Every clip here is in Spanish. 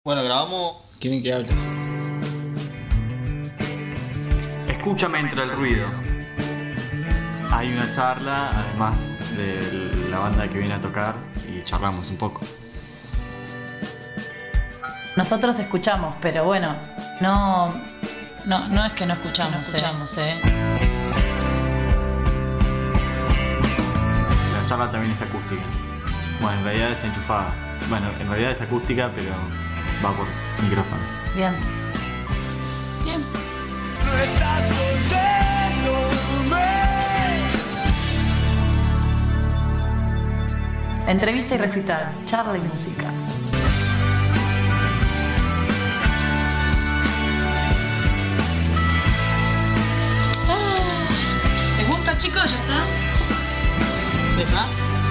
Bueno, grabamos. ¿Quieren que hables? Escúchame entre el ruido. Hay una charla, además de la banda que viene a tocar, y charlamos un poco. Nosotros escuchamos, pero bueno, no es que no escuchamos, La charla también es acústica. Bueno, en realidad está enchufada. Bueno, en realidad es acústica, pero va por micrófono. Bien. Bien. No estás oyéndome. Entrevista y recital, charla y música. ¿Les gusta, chicos? ¿Ya está? ¿Deja?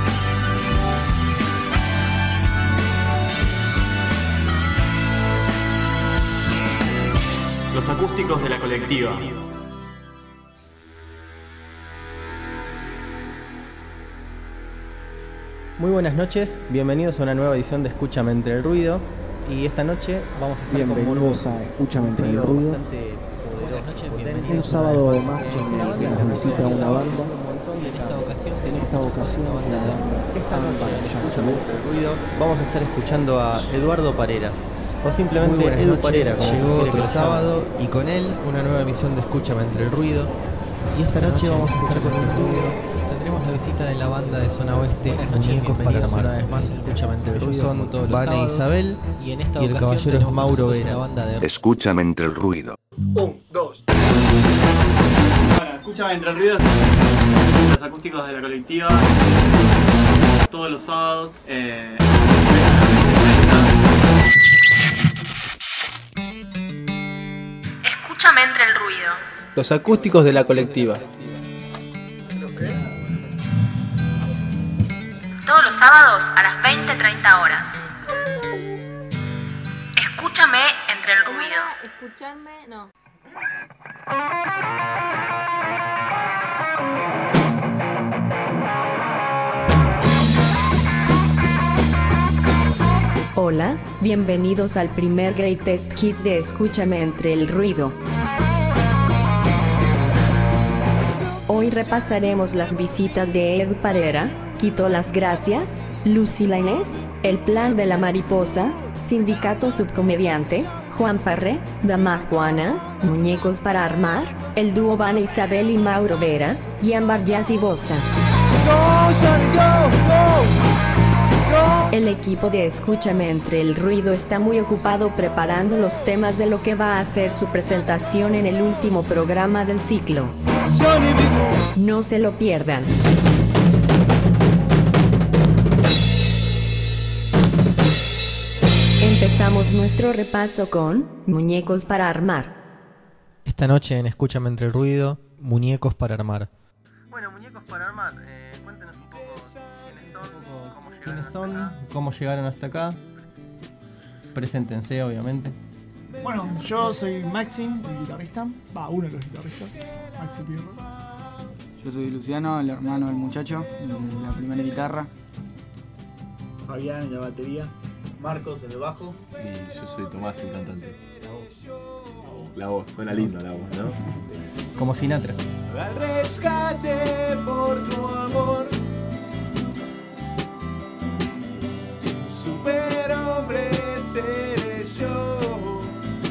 Los acústicos de la colectiva. Muy buenas noches, bienvenidos a una nueva edición de Escúchame entre el ruido. Y esta noche vamos a estar bienvenidos a Escúchame entre el ruido. Un sábado además en que nos visita una banda. En esta ocasión la banda ruido. Vamos a estar escuchando a Eduardo Parera, o simplemente Edu noches. Parera, como llegó prefiere otro que lo sábado y con él una nueva emisión de Escúchame entre el ruido. Y esta noche vamos a estar con un ruido. Tendremos la visita de la banda de Zona Oeste, Muñecos para Armar. una vez más a Escúchame entre el Ellos ruido. son todos los Vane sábados. Isabel Y en esta y el ocasión caballero es tenemos Mauro con nosotros Vera. una banda de Escúchame entre el ruido. 1, 2. Bueno, escúchame entre el ruido. Los acústicos de la colectiva. Todos los sábados. Escúchame entre el ruido. Los acústicos de la colectiva. Todos los sábados a las 20:30 horas. Escúchame entre el ruido. Escucharme, no. Hola, bienvenidos al primer Greatest Hits de Escúchame entre el ruido. Hoy repasaremos las visitas de Edu Parera, Quito Las Gracias, Lucy Lainez, El Plan de la Mariposa, Sindicato Subcomediante, Juan Farré, Dama Juana, Muñecos para Armar, el dúo Vane Isabel y Mauro Vera, y Ámbar Jazz y Bossa. El equipo de Escúchame entre el ruido está muy ocupado preparando los temas de lo que va a ser su presentación en el último programa del ciclo. No se lo pierdan. Empezamos nuestro repaso con Muñecos para Armar. Esta noche en Escúchame entre el ruido, Muñecos para Armar. Bueno, Muñecos para Armar, cuéntenos un poco quiénes son, cómo llegaron hasta acá. Preséntense, obviamente. Bueno, yo soy Maxi, el guitarrista. Uno de los guitarristas, Maxi Pirro. Yo soy Luciano, el hermano del muchacho, la primera guitarra. Fabián en la batería. Marcos en el bajo. Y yo soy Tomás, el cantante. La voz, suena linda la voz, ¿no? Como Sinatra. Al rescate por tu amor. Superhombre seré yo.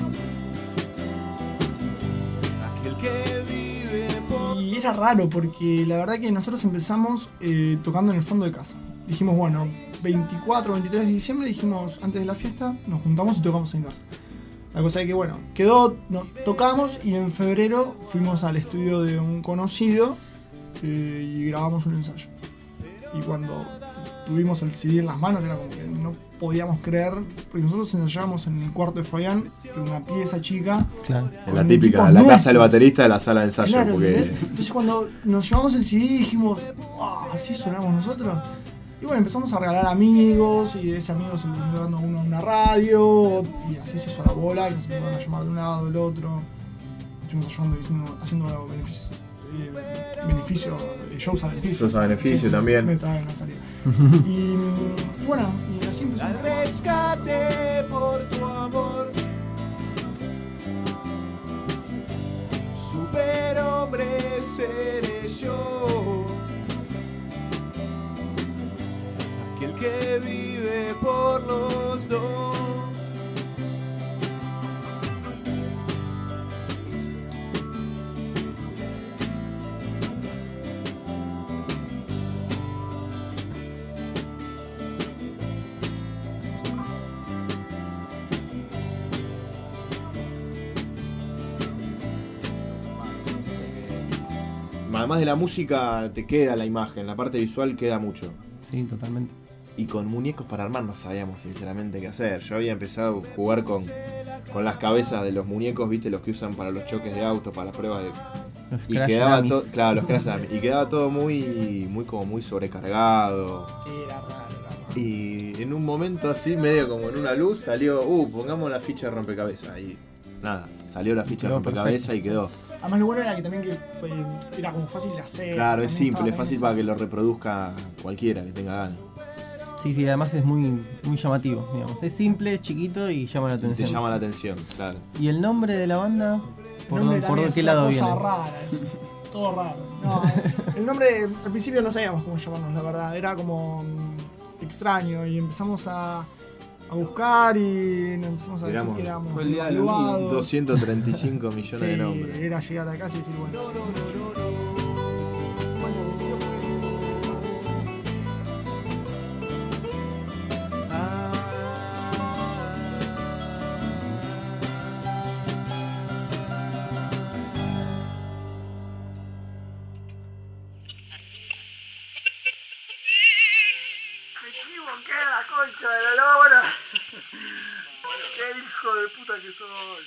Aquel que vive por... Y era raro porque la verdad que nosotros empezamos tocando en el fondo de casa. Dijimos, bueno, 24 o 23 de diciembre, dijimos, antes de la fiesta, nos juntamos y tocamos en casa. La cosa es que, bueno, tocamos y en febrero fuimos al estudio de un conocido y grabamos un ensayo. Y cuando tuvimos el CD en las manos, era como que no podíamos creer, porque nosotros ensayábamos en el cuarto de Fabián, en una pieza chica. Claro. En la típica, la casa del baterista de la sala de ensayo. Claro, porque... Entonces cuando nos llevamos el CD dijimos, ¿así sonamos nosotros? Y bueno, empezamos a regalar amigos, y de ese amigo se le fue dando a uno una radio, y así se hizo la bola, y nos empezaron a llamar de un lado, del otro. Estuvimos ayudando, haciendo shows a beneficio. Shows a beneficio también. Me traen a salir. Y bueno, y así siempre al rescate por tu amor. Superhombre seré yo, aquel que vive por los dos. Además de la música, te queda la imagen, la parte visual queda mucho. Sí, totalmente. Y con muñecos para armar no sabíamos sinceramente qué hacer. Yo había empezado a jugar con las cabezas de los muñecos, viste, los que usan para los choques de auto, para las pruebas de... Los y crash quedaba dummies. todo, claro, los crash dummies. Y quedaba todo muy sobrecargado. Sí, era raro. Y en un momento así, medio como en una luz, salió, pongamos la ficha de rompecabezas. Y nada, salió la ficha de Quedó rompecabezas perfecto, y quedó. Además lo bueno era que también que era como fácil de hacer. Claro, es también simple, es estaba fácil en para eso. que lo reproduzca cualquiera que tenga ganas. Sí, además es muy llamativo, digamos. Es simple, es chiquito y llama la Y atención. te llama la atención, claro. ¿Y el nombre de la banda? ¿Por, El nombre por también qué es una lado cosa viene? rara, todo raro. No, el nombre al principio no sabíamos cómo llamarnos, la verdad. Era como extraño y empezamos a buscar y nos empezamos a decir que éramos fue el día de los evaluados. 235 millones de nombres. Era llegar a casa y decir, bueno. Me equivoqué a la concha de la lora. Qué hijo de puta que soy.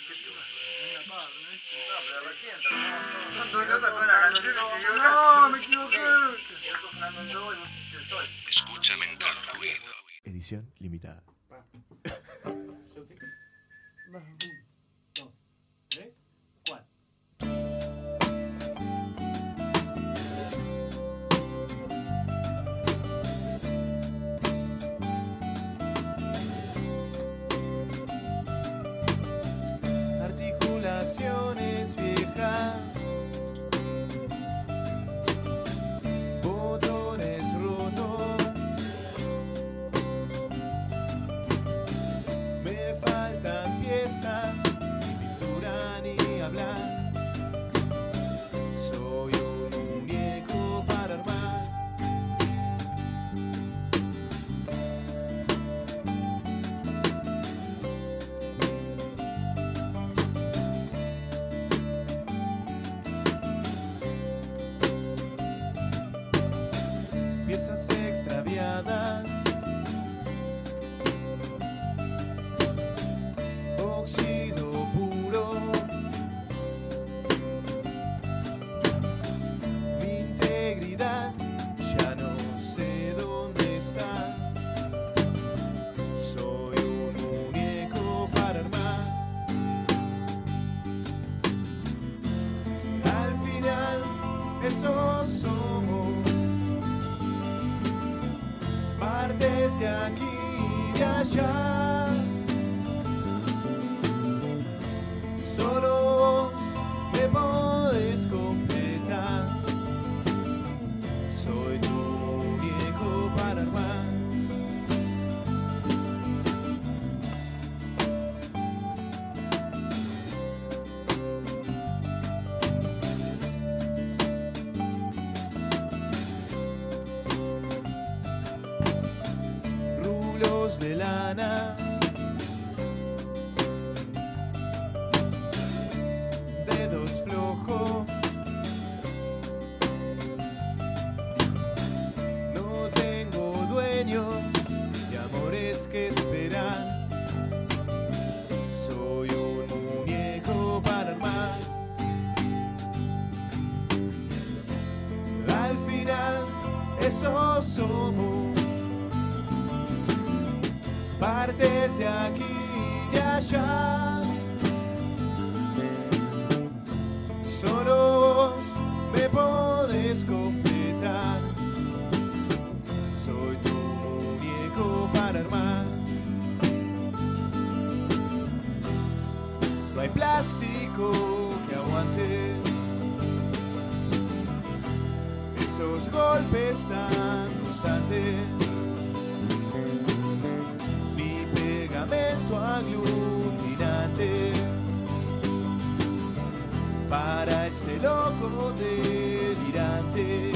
Son dos notas con la canción que yo no, me equivoqué. Yo estoy sonando en do y vos hiciste el sol. Escúchame entre el ruido. Edición limitada. Articulaciones viejas, botones rotos, me faltan piezas, ni pintura ni hablar, soy un muñeco para armar. Piezas extraviadas, óxido puro, mi integridad ya no sé dónde está, soy un muñeco para armar. Al final eso somos, partes de aquí y de allá. Solo vos me podés completar. Soy tu muñeco para armar. Rulos de lana, dedos flojos, no tengo dueños de amores que esperan, soy un muñeco para armar. Al final eso somos, partes de aquí y de allá. Solo vos me podés completar. Soy tu muñeco para armar. hay plástico que aguante esos golpes tan constantes. Mi pegamento aglutinante para este loco delirante,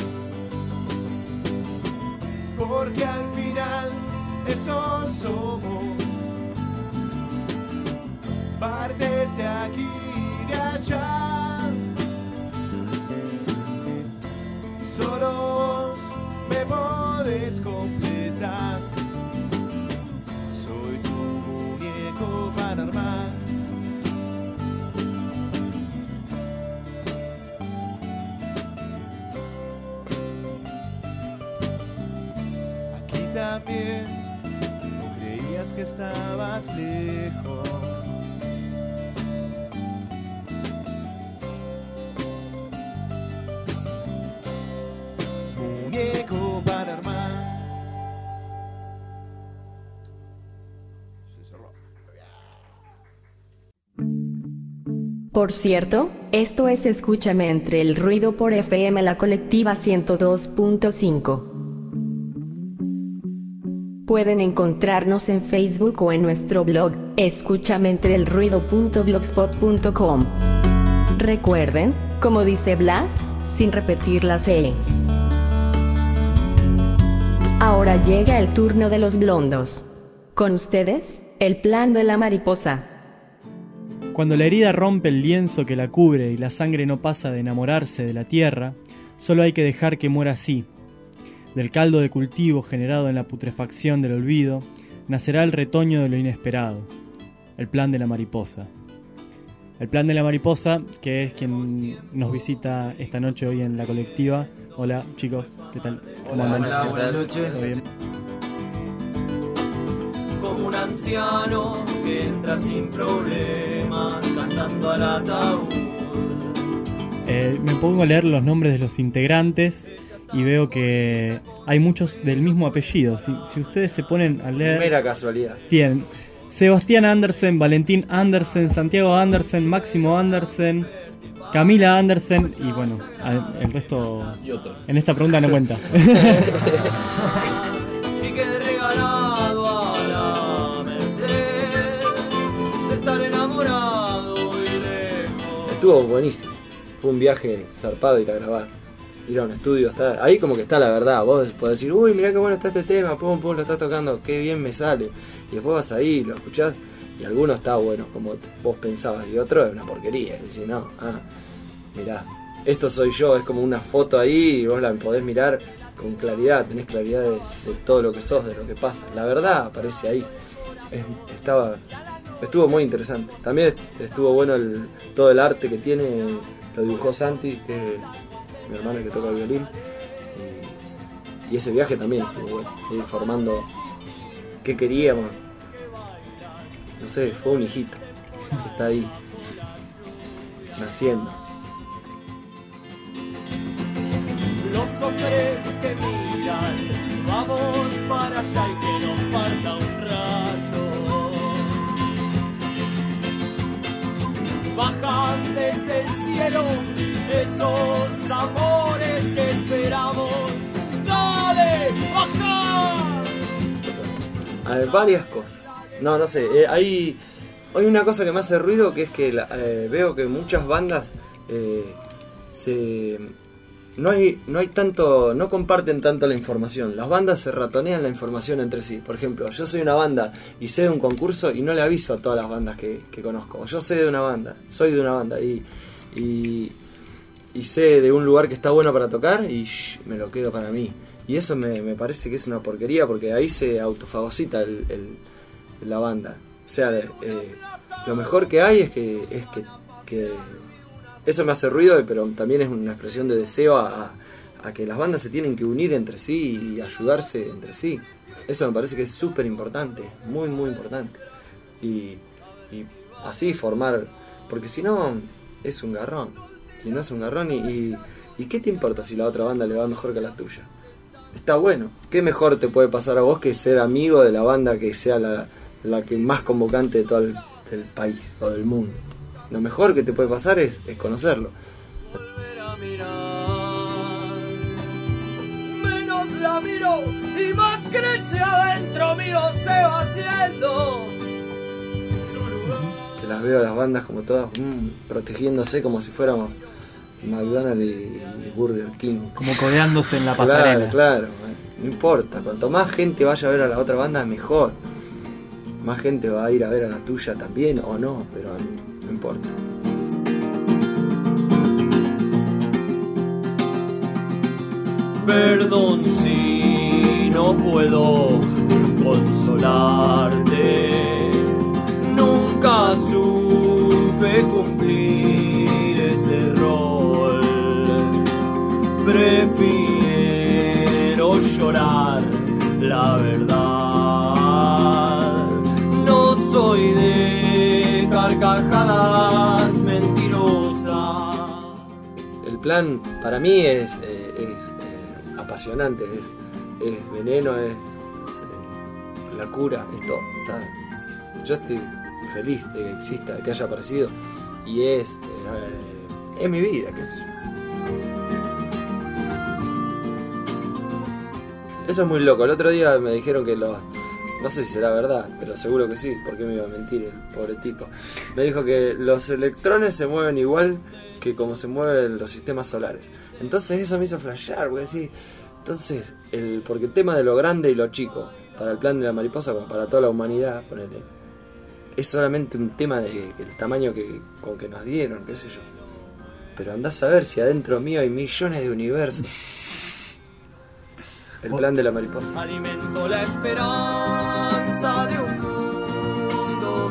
porque al final eso somos, partes de aquí y de allá, solos me podés completar, soy tu muñeco para armar. Aquí también no creías que estabas lejos. Muñeco para armar. Por cierto, esto es Escúchame entre el ruido por FM La Colectiva 102.5. Pueden encontrarnos en Facebook o en nuestro blog, escúchameentreelruido.blogspot.com. Recuerden, como dice Blas, sin repetir la C. Ahora llega el turno de los blondos. Con ustedes, el plan de la mariposa. Cuando la herida rompe el lienzo que la cubre y la sangre no pasa de enamorarse de la tierra, solo hay que dejar que muera así. Del caldo de cultivo generado en la putrefacción del olvido, nacerá el retoño de lo inesperado, el plan de la mariposa. El plan de la mariposa, que es quien nos visita esta noche hoy en la colectiva. Hola chicos, ¿qué tal? ¿Cómo andan? Hola, buenas noches. ¿Todo bien? Como un anciano que entra sin problemas cantando al ataúd. Me pongo a leer los nombres de los integrantes y veo que hay muchos del mismo apellido. Si ustedes se ponen a leer... Mera casualidad. Tienen Sebastián Andersen, Valentín Andersen, Santiago Andersen, Máximo Andersen, Camila Andersen y bueno, el resto y otros. En esta pregunta no cuenta. Y quedé regalado a la merced de estar enamorado y lejos. Estuvo buenísimo. Fue un viaje zarpado ir a grabar. Ir a un estudio, estar ahí como que está la verdad. Vos podés decir, uy, mirá qué bueno está este tema, pum, pum, lo estás tocando, qué bien me sale. Y después vas ahí, lo escuchás, y alguno está bueno, como vos pensabas, y otro es una porquería. Es decir, no, mirá, esto soy yo, es como una foto ahí, y vos la podés mirar con claridad, tenés claridad de todo lo que sos, de lo que pasa. La verdad aparece ahí. Estuvo muy interesante. También estuvo bueno todo el arte que tiene, lo dibujó Santi, que es mi hermano que toca el violín. Y ese viaje también estuvo bueno, ir formando qué queríamos. No sé, fue un hijito que está ahí, naciendo. Los hombres que miran, vamos para allá y que nos parta un rayo. Bajan desde el cielo esos amores que esperamos. ¡Dale, baja! A ver, varias cosas. No sé, hay una cosa que me hace ruido, que es que veo que muchas bandas no comparten tanto la información. Las bandas se ratonean la información entre sí. Por ejemplo, yo soy una banda y sé de un concurso y no le aviso a todas las bandas que conozco. Yo sé de una banda, soy de una banda y sé de un lugar que está bueno para tocar y me lo quedo para mí. Y eso me parece que es una porquería, porque ahí se autofagocita la banda. O sea, lo mejor que hay es que eso me hace ruido, pero también es una expresión de deseo a que las bandas se tienen que unir entre sí y ayudarse entre sí. Eso me parece que es súper importante, muy muy importante. Y así formar, porque si no es un garrón. Si no es un garrón y ¿qué te importa si la otra banda le va mejor que la tuya? Está bueno. ¿Qué mejor te puede pasar a vos que ser amigo de la banda que sea la que más convocante de todo el país o del mundo? lo mejor que te puede pasar es conocerlo. Menos la miro y más crece adentro mío, se va haciendo. Que las veo a las bandas como todas protegiéndose como si fuéramos McDonald's y Burger King. Como codeándose en la pasarela. Claro, no importa. Cuanto más gente vaya a ver a la otra banda, mejor. Más gente va a ir a ver a la tuya también o no, pero no importa. Perdón si no puedo consolarte. Nunca supe cumplir ese rol. Prefiero llorar la verdad. No soy de carcajadas mentirosas. El plan para mí es apasionante, es veneno, es la cura, es todo. Yo estoy feliz de que exista, de que haya aparecido, y es mi vida, qué sé yo. Eso es muy loco. El otro día me dijeron que no sé si será verdad, pero seguro que sí, porque me iba a mentir el pobre tipo. Me dijo que los electrones se mueven igual que como se mueven los sistemas solares. Entonces eso me hizo flashear, voy a decir, entonces, porque el tema de lo grande y lo chico, para el plan de la mariposa, como para toda la humanidad, ponele, es solamente un tema del tamaño con que nos dieron, qué sé yo. Pero andás a ver si adentro mío hay millones de universos. El plan de la mariposa. Alimento la esperanza de un mundo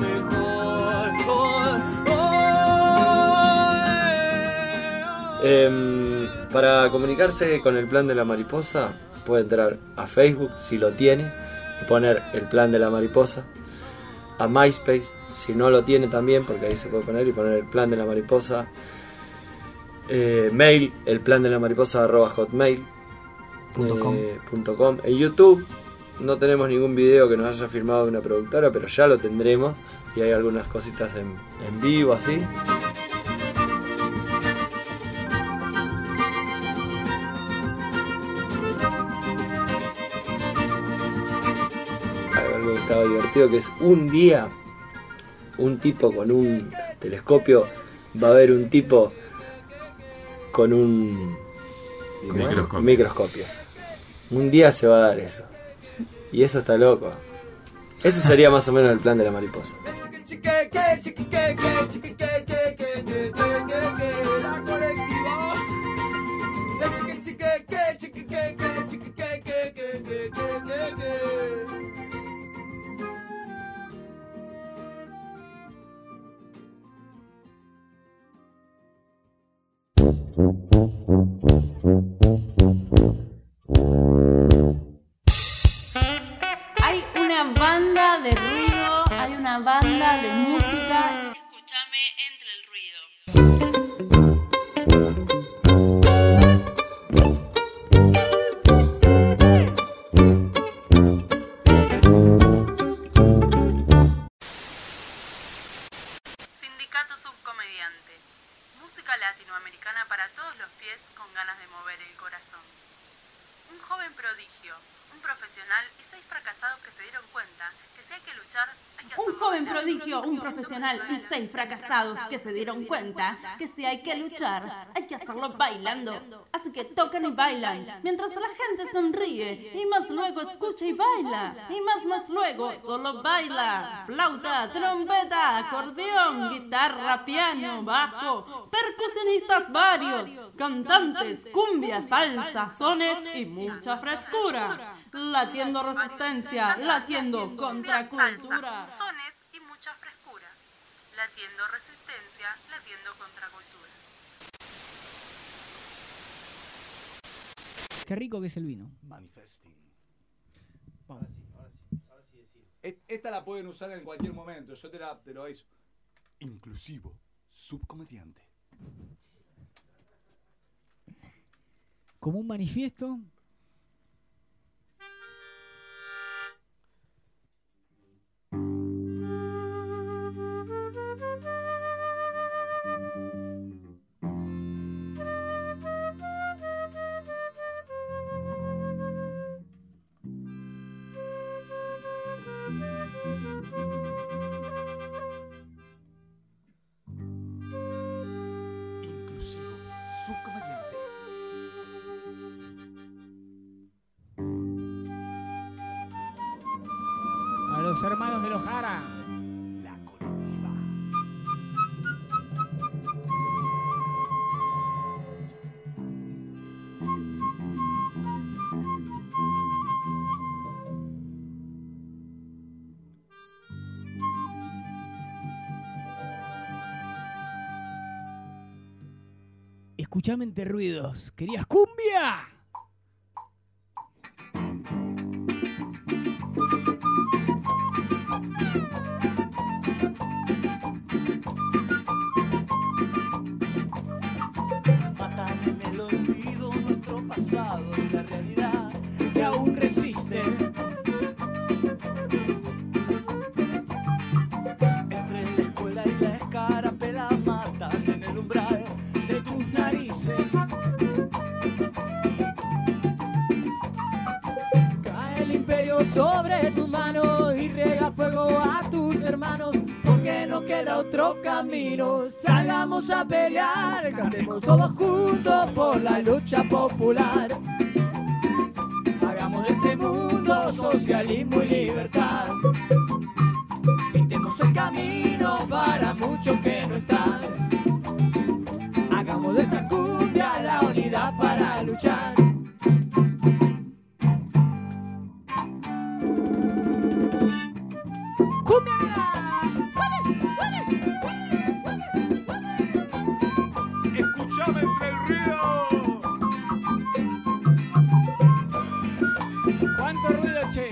mejor. Para comunicarse con el plan de la mariposa, puede entrar a Facebook, si lo tiene, y poner el plan de la mariposa. A MySpace, si no lo tiene también, porque ahí se puede poner, y poner el plan de la mariposa. Mail, el plan de la mariposa @hotmail.com. En YouTube no tenemos ningún video que nos haya firmado una productora, pero ya lo tendremos, y hay algunas cositas en vivo así. Algo que estaba divertido, que es un día un tipo con un telescopio va a ver un tipo con un microscopio. Un día se va a dar eso. Y eso está loco. Ese sería más o menos el plan de la mariposa. Hay una banda de ruido, hay una banda de música. Escúchame entre el ruido. Sindicato Subcomediante. Música latinoamericana para todos los pies con ganas de mover el corazón. Un joven prodigio, un profesional y 6 fracasados que se dieron cuenta que si hay que luchar, hay que hacerlo. Un joven prodigio, un profesional y 6 fracasados que se dieron cuenta que si hay que luchar, hay que hacerlo bailando. Así que tocan y bailan, mientras la gente sonríe, y más luego escucha y baila, y más luego solo baila. Flauta, trompeta, acordeón, guitarra, piano, bajo, percusionistas varios, cantantes, cumbia, salsa, sones y mucha frescura. Latiendo resistencia, latiendo contracultura. Sones y mucha frescura. Latiendo resistencia, latiendo contracultura. Qué rico que es el vino. Manifesting. Vamos. Ahora sí decir. Esta la pueden usar en cualquier momento, yo te lo aviso. Inclusivo, subcomediante. Como un manifiesto. los hermanos de Ojara. Escuchame entre ruidos. ¿Querías cumbia? Matan en el olvido nuestro pasado y la realidad que aún resiste. Entre la escuela y la escarapela matan en el umbral de tus narices. Cae el imperio sobre tus manos y riega fuego a tus hermanos, porque no queda otro camino. Salgamos a pelear, cantemos todos juntos por la lucha popular. Hagamos de este mundo socialismo y libertad. Pintemos el camino para muchos que no están. Hagamos de esta cumbia la unidad para luchar. Escuchame entre el ruido. ¿Cuánto ruido, che?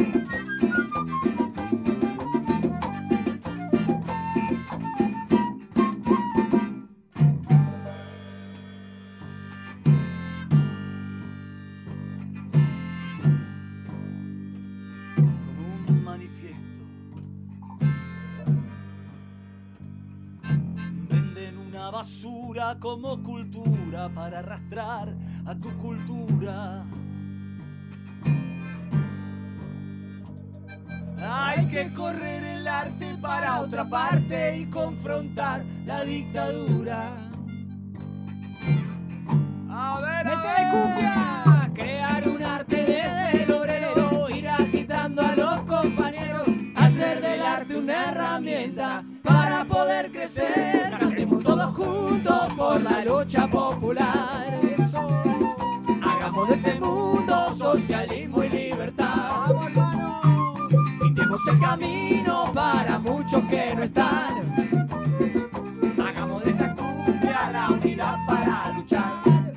Como un manifiesto. Venden una basura como cultura para arrastrar a tu cultura. Hay que correr el arte para otra parte y confrontar la dictadura. A ver, ¡mete cumbia! Crear un arte desde el obrero, ir agitando a los compañeros, hacer del arte una herramienta para poder crecer. Cantemos todos juntos por la lucha popular. Eso. Hagamos de este mundo socialismo y libertad. ¡Vamos, hermano! Pintemos el camino para muchos que no están. Hagamos de esta cumbia la unidad para luchar.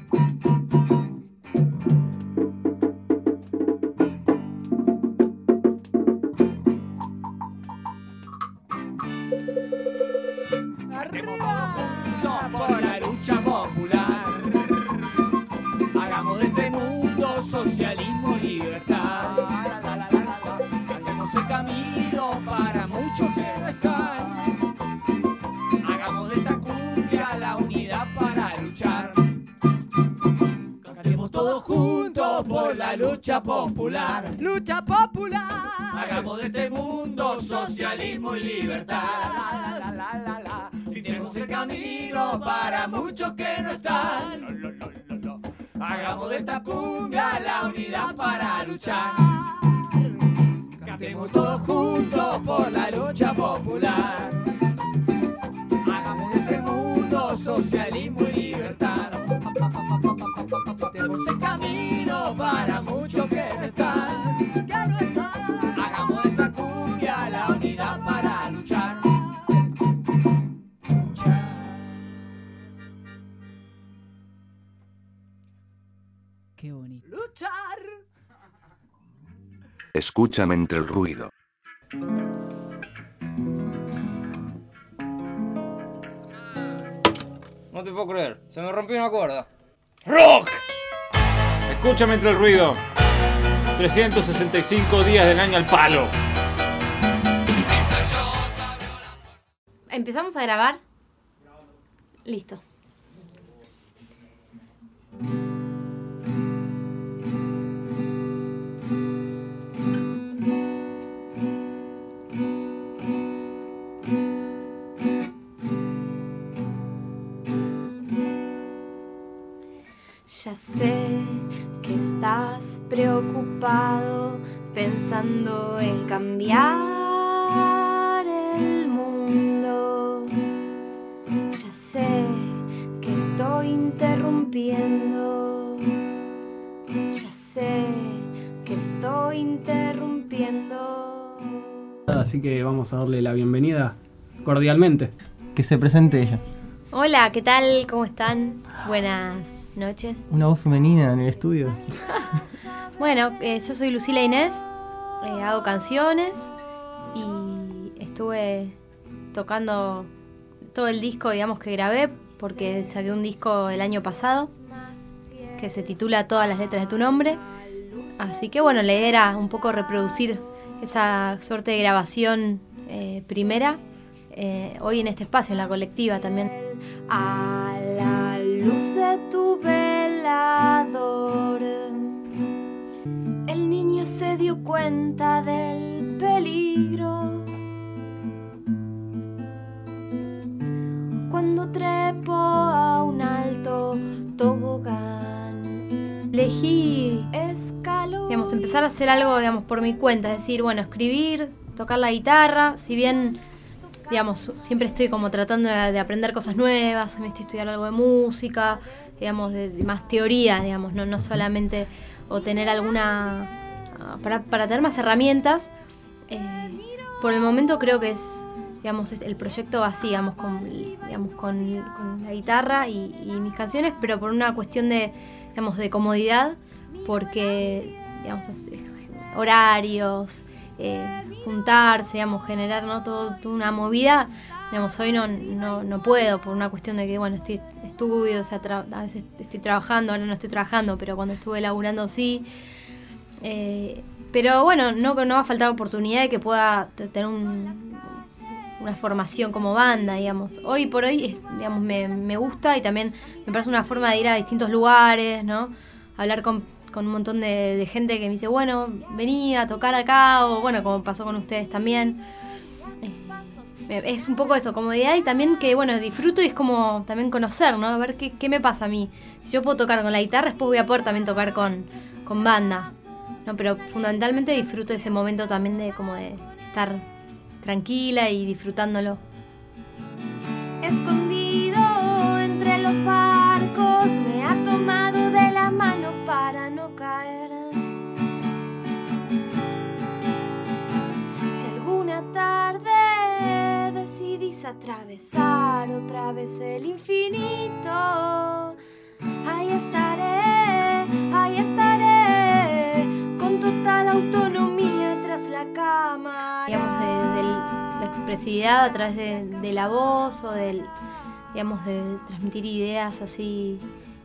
Arriba por la lucha popular. Hagamos de este mundo socialismo y libertad. Cantemos el camino para muchos que no están. Hagamos de esta cumbia la unidad para luchar. Cantemos todos juntos por la lucha popular. ¡Lucha popular! Hagamos de este mundo socialismo y libertad. Pintemos el camino para muchos que no están. Hagamos de esta cumbia la unidad para luchar. Cantemos todos juntos por la lucha popular. Hagamos de este mundo socialismo y libertad. Pintemos el camino para muchos que no están. Hagamos de esta cumbia la unidad para luchar. Qué bonito. ¡Luchar! Escúchame entre el ruido. No te puedo creer, se me rompió una cuerda. ¡Rock! Escúchame entre el ruido. 365 días del año al palo. ¿Empezamos a grabar? Listo. Ya sé que estás preocupado pensando en cambiar. interrumpiendo. Ya sé que estoy interrumpiendo. Así que vamos a darle la bienvenida cordialmente. Que se presente ella. Hola, ¿qué tal? ¿Cómo están? Buenas noches. Una voz femenina en el estudio. Bueno, yo soy Lucila Inés, hago canciones y estuve tocando todo el disco, digamos, que grabé, porque saqué un disco el año pasado que se titula Todas las letras de tu nombre. Así que bueno, la idea era un poco reproducir esa suerte de grabación primera hoy en este espacio, en la colectiva también. A la luz de tu velador, el niño se dio cuenta del peligro. Cuando trepó a un alto tobogán, elegí, escaló, digamos, empezar a hacer algo, digamos, por mi cuenta. Es decir, bueno, escribir, tocar la guitarra, si bien, digamos, siempre estoy como tratando de aprender cosas nuevas, me estoy estudiando algo de música, digamos, de más teoría, digamos, no solamente, o tener alguna, para tener más herramientas. Por el momento creo que es, digamos, el proyecto va así, digamos, con la guitarra y mis canciones, pero por una cuestión de, digamos, de comodidad, porque, digamos, horarios, juntarse, digamos, generar, ¿no? toda una movida, digamos, hoy no puedo, por una cuestión de que, bueno, estudio, o sea, a veces estoy trabajando, ahora no estoy trabajando, pero cuando estuve laburando sí. Pero bueno, no va a faltar oportunidad de que pueda tener una formación como banda, digamos. Hoy por hoy, digamos, me gusta y también me parece una forma de ir a distintos lugares, ¿no? Hablar con un montón de gente que me dice, bueno, vení a tocar acá, o bueno, como pasó con ustedes también. Es un poco eso, comodidad, y también que, bueno, disfruto y es como también conocer, ¿no? A ver qué me pasa a mí. Si yo puedo tocar con la guitarra, después voy a poder también tocar con banda, ¿no? Pero fundamentalmente disfruto ese momento también de como de estar tranquila y disfrutándolo. escondido entre los barcos, me ha tomado de la mano para no caer. Si alguna tarde decidís atravesar otra vez el infinito, ahí estaré, con total autonomía tras la cámara. Digamos, de la expresividad a través de la voz, o digamos, de transmitir ideas así,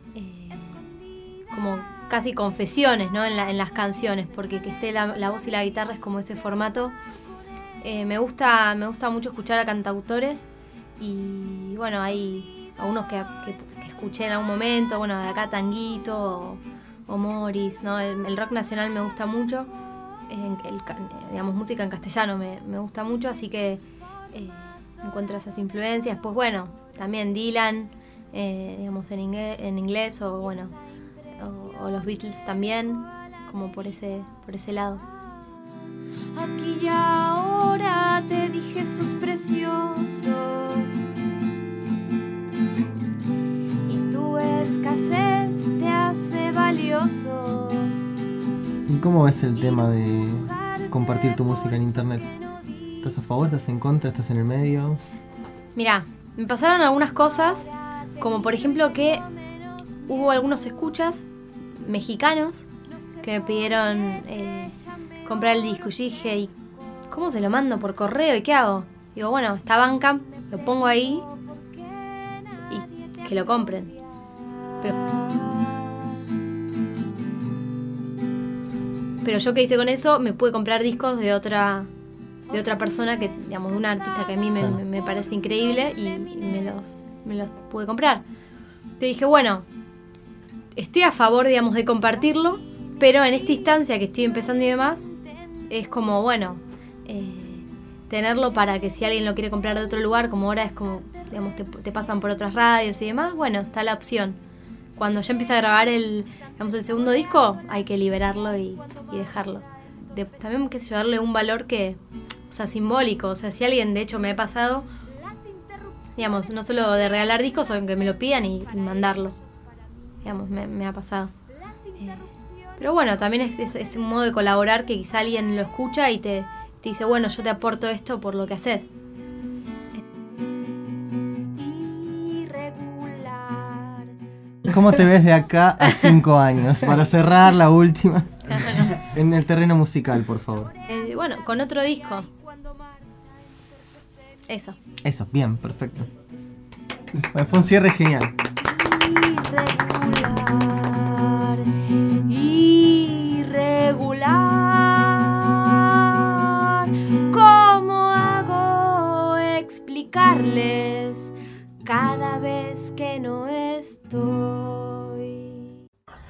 como casi confesiones, ¿no? en las canciones, porque que esté la voz y la guitarra es como ese formato. Me gusta mucho escuchar a cantautores, y bueno, hay algunos que escuché en algún momento, bueno, de acá Tanguito o Morris, ¿no? El rock nacional me gusta mucho, digamos, música en castellano me gusta mucho, así que encuentro esas influencias. Pues bueno, también Dylan, digamos, en inglés, o bueno, o los Beatles también, como por ese lado. Aquí y ahora te dije sos precioso, y tu escasez te hace valioso. ¿Y cómo ves el tema de compartir tu música en internet? ¿Estás a favor? ¿Estás en contra? ¿Estás en el medio? Mirá, me pasaron algunas cosas, como por ejemplo que hubo algunos escuchas mexicanos que me pidieron comprar el disco. Y yo dije, ¿y cómo se lo mando? ¿Por correo? ¿Y qué hago? Digo, bueno, está Bandcamp, lo pongo ahí y que lo compren. Pero yo que hice con eso, me pude comprar discos de otra persona, que, digamos, de una artista que a mí me parece increíble, y me los pude comprar. Entonces dije, bueno, estoy a favor, digamos, de compartirlo, pero en esta instancia que estoy empezando y demás, es como, bueno, tenerlo para que si alguien lo quiere comprar de otro lugar, como ahora es como, digamos, te pasan por otras radios y demás, bueno, está la opción. Cuando ya empieza a grabar el segundo disco, hay que liberarlo y dejarlo. También, qué sé yo, darle un valor que, o sea, simbólico. O sea, si alguien, de hecho, me ha pasado, digamos, no solo de regalar discos, o que me lo pidan y mandarlo. digamos, me ha pasado. Pero bueno, también es un modo de colaborar que quizá alguien lo escucha y te dice, bueno, yo te aporto esto por lo que haces. ¿Cómo te ves de acá a 5 años? Para cerrar la última. En el terreno musical, por favor. Bueno, con otro disco. Eso. Eso, bien, perfecto. Bueno, fue un cierre genial. Irregular. ¿Cómo hago explicarles cada vez que no estoy?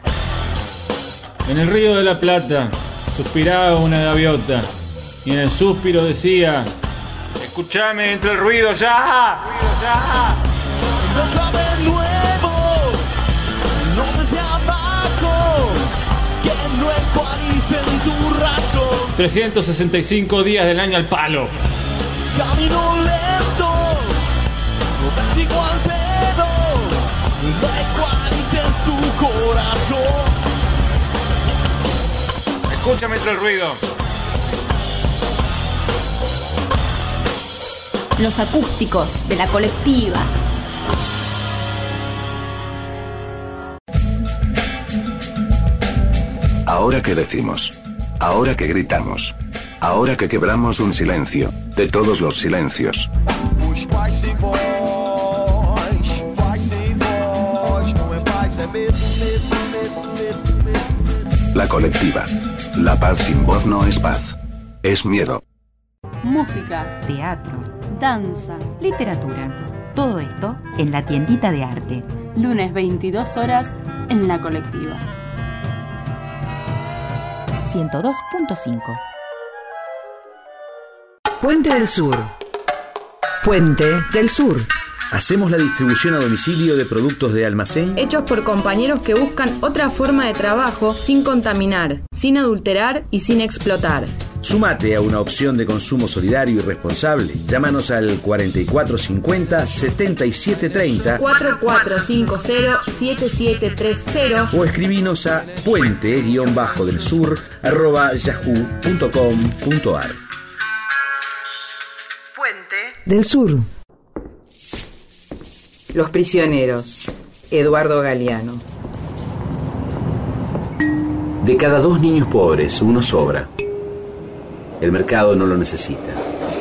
En el río de la Plata suspiraba una gaviota y en el suspiro decía: escúchame entre el ruido ya. No sabe nuevo, no desde abajo, que no ecualicen tu razón. 365 días del año al palo. Camino lento, no te digo al pedo, no ecualicen tu corazón. Escúchame entre el ruido. Los acústicos de la colectiva. Ahora que decimos. Ahora que gritamos. Ahora que quebramos un silencio. De todos los silencios. La colectiva. La paz sin voz no es paz. Es miedo. Música, teatro, danza, literatura. Todo esto en la tiendita de arte. Lunes 22 horas en la colectiva. 102.5. Puente del Sur. Puente del Sur. Hacemos la distribución a domicilio de productos de almacén hechos por compañeros que buscan otra forma de trabajo sin contaminar, sin adulterar y sin explotar. Sumate a una opción de consumo solidario y responsable. Llámanos al 4450-7730 4450-7730 o escribinos a puente-delsur@yahoo.com.ar. Puente del Sur. Los prisioneros. Eduardo Galeano. De cada 2 niños pobres, uno sobra. El mercado no lo necesita.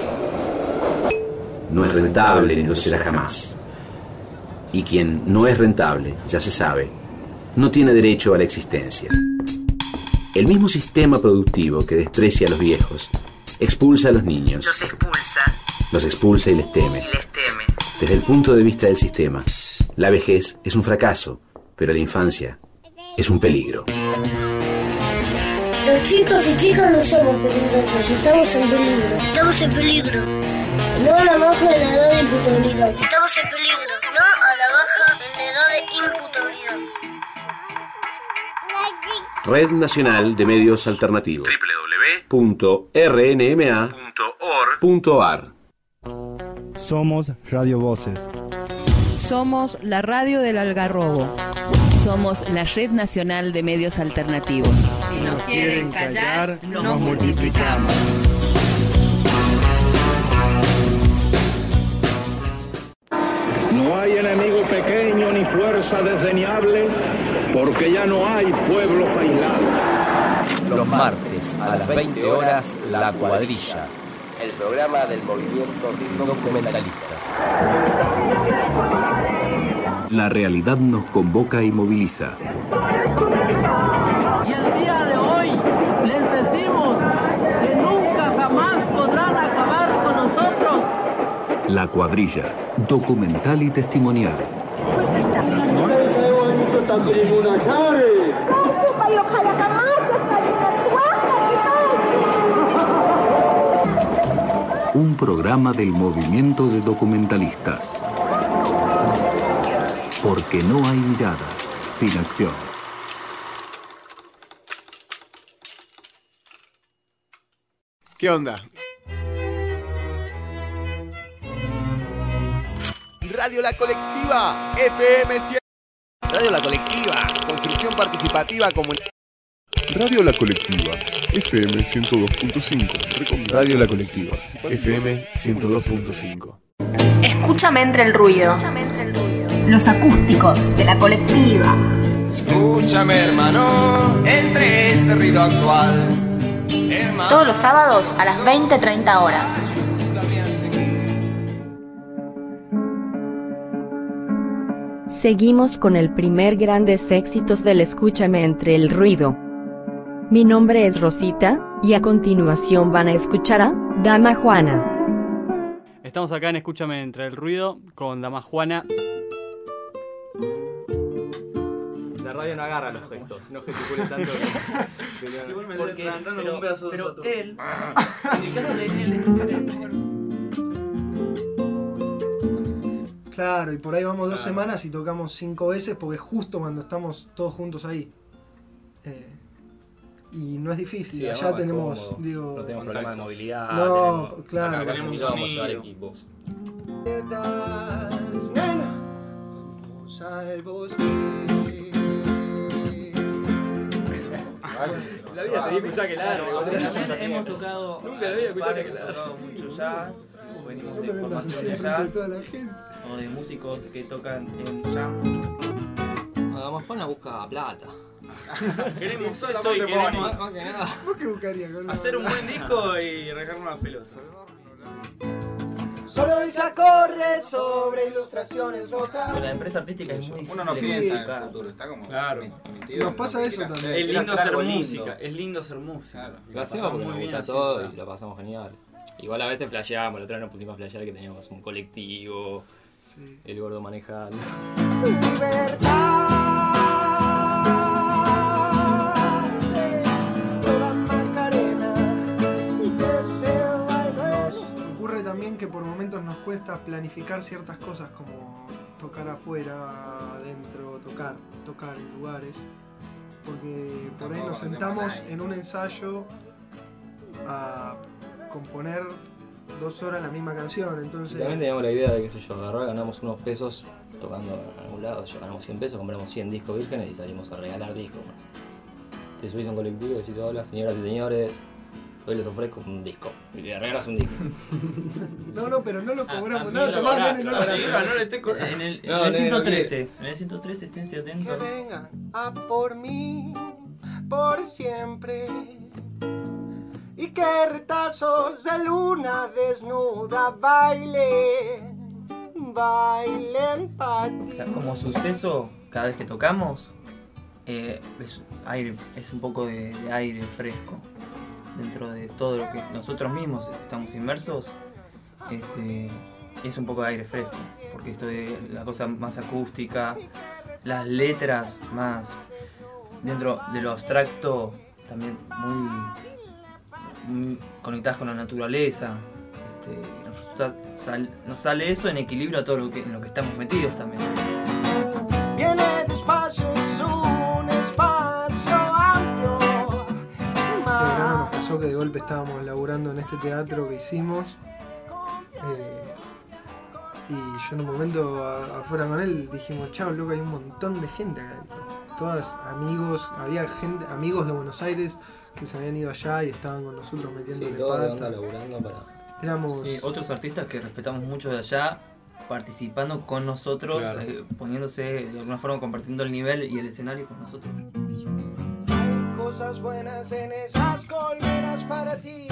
No es rentable ni lo será jamás. Y quien no es rentable, ya se sabe, no tiene derecho a la existencia. El mismo sistema productivo que desprecia a los viejos, expulsa a los niños. Los expulsa y les teme. Desde el punto de vista del sistema, la vejez es un fracaso, pero la infancia es un peligro. Los chicos y chicas no somos peligrosos, estamos en peligro. Estamos en peligro. No a la baja en la edad de imputabilidad. Estamos en peligro. No a la baja en la edad de imputabilidad. Red Nacional de Medios Alternativos. www.rnma.org.ar. Somos Radio Voces. Somos la radio del Algarrobo. Somos la Red Nacional de Medios Alternativos. Si nos quieren callar, nos multiplicamos. No hay enemigo pequeño ni fuerza desdeñable, porque ya no hay pueblos aislados. Los martes a las 20 horas, La Cuadrilla. El programa del movimiento documentalistas. La realidad nos convoca y moviliza. Y el día de hoy les decimos que nunca jamás podrán acabar con nosotros. La Cuadrilla, documental y testimonial. Un programa del movimiento de documentalistas. Porque no hay mirada sin acción. ¿Qué onda? Radio La Colectiva, FM 100. Radio La Colectiva, construcción participativa comunitaria. Radio La Colectiva, FM 102.5. Radio La Colectiva, FM 102.5. Escúchame entre el ruido. Los acústicos de La Colectiva. Escúchame, hermano, entre este ruido actual. Hermano. Todos los sábados a las 20:30 horas. Seguimos con el primer grandes éxitos del Escúchame entre el ruido. Mi nombre es Rosita, y a continuación van a escuchar a Dama Juana. Estamos acá en Escúchame entre el ruido con Dama Juana. La radio no agarra los gestos, no gesticule tanto. Si vos me Porque, levantando un pedazo de pero soto. él, en el caso de él es diferente. Claro, y por ahí vamos 2 semanas y tocamos 5 veces porque justo cuando estamos todos juntos ahí. Y no es difícil, Sí, allá tenemos, cómodo. digo... No tenemos problemas de movilidad. No, claro. Acá tenemos vamos a llevar equipos. Vamos al bosque. La vida te escuchar que largo. También hemos tocado. Nunca la vida escuchar que hemos largo. tocado mucho jazz. Venimos de formación de jazz. O de músicos que tocan en jam. Dama Juana busca plata. Queremos Más eso y que queremos nada. ¿Vos qué buscarías con hacer un buen disco y regarnos las pelotas. Solo ella corre sobre ilustraciones rotas. Pero la empresa artística es muy difícil. Uno no de piensa en el tocar. futuro, está como claro. Nos pasa eso también. Es lindo hacer hacer algo música, lindo. es lindo hacer música. Lo hacemos porque nos gusta todo y lo pasamos genial. Igual a veces flasheamos, la otra vez nos pusimos a flashear que teníamos un colectivo, el gordo manejando. Ocurre también que por momentos nos cuesta planificar ciertas cosas como tocar afuera, adentro, tocar en lugares. Porque por ahí nos sentamos en un ensayo a componer 2 horas la misma canción, entonces... También teníamos la idea de, qué sé yo, agarrar, ganamos unos pesos tocando en algún lado, ganamos 100 pesos, compramos 100 discos vírgenes y salimos a regalar discos. Te subís a un colectivo y decís, hola señoras y señores, hoy les ofrezco un disco. Y le regalas un disco. No, pero no lo cobramos, no, no tomá, cobrás, no lo claro. cobrás. No le estés corriendo. En el No, 113. En el 113 esténse atentos. Que vengan a por mí, por siempre. Y que retazos de luna desnuda bailen para ti. Como suceso, cada vez que tocamos, es un poco de aire fresco. Dentro de todo lo que nosotros mismos estamos inmersos, es un poco de aire fresco. Porque esto de la cosa más acústica, las letras más dentro de lo abstracto, también muy conectadas con la naturaleza. Nos sale eso en equilibrio a todo en lo que estamos metidos también. Viene despacio, es un espacio amplio. Este verano nos pasó que de golpe estábamos laburando en este teatro que hicimos. Y yo en un momento afuera con él dijimos, chao, loco, hay un montón de gente acá adentro. Todas amigos, había gente, amigos de Buenos Aires que se habían ido allá y estaban con nosotros metiéndole todo de pata. onda laburando para... Éramos... Sí, otros artistas que respetamos mucho de allá, participando con nosotros, Claro. poniéndose de alguna forma, compartiendo el nivel y el escenario con nosotros. Hay cosas buenas en esas colmenas para ti.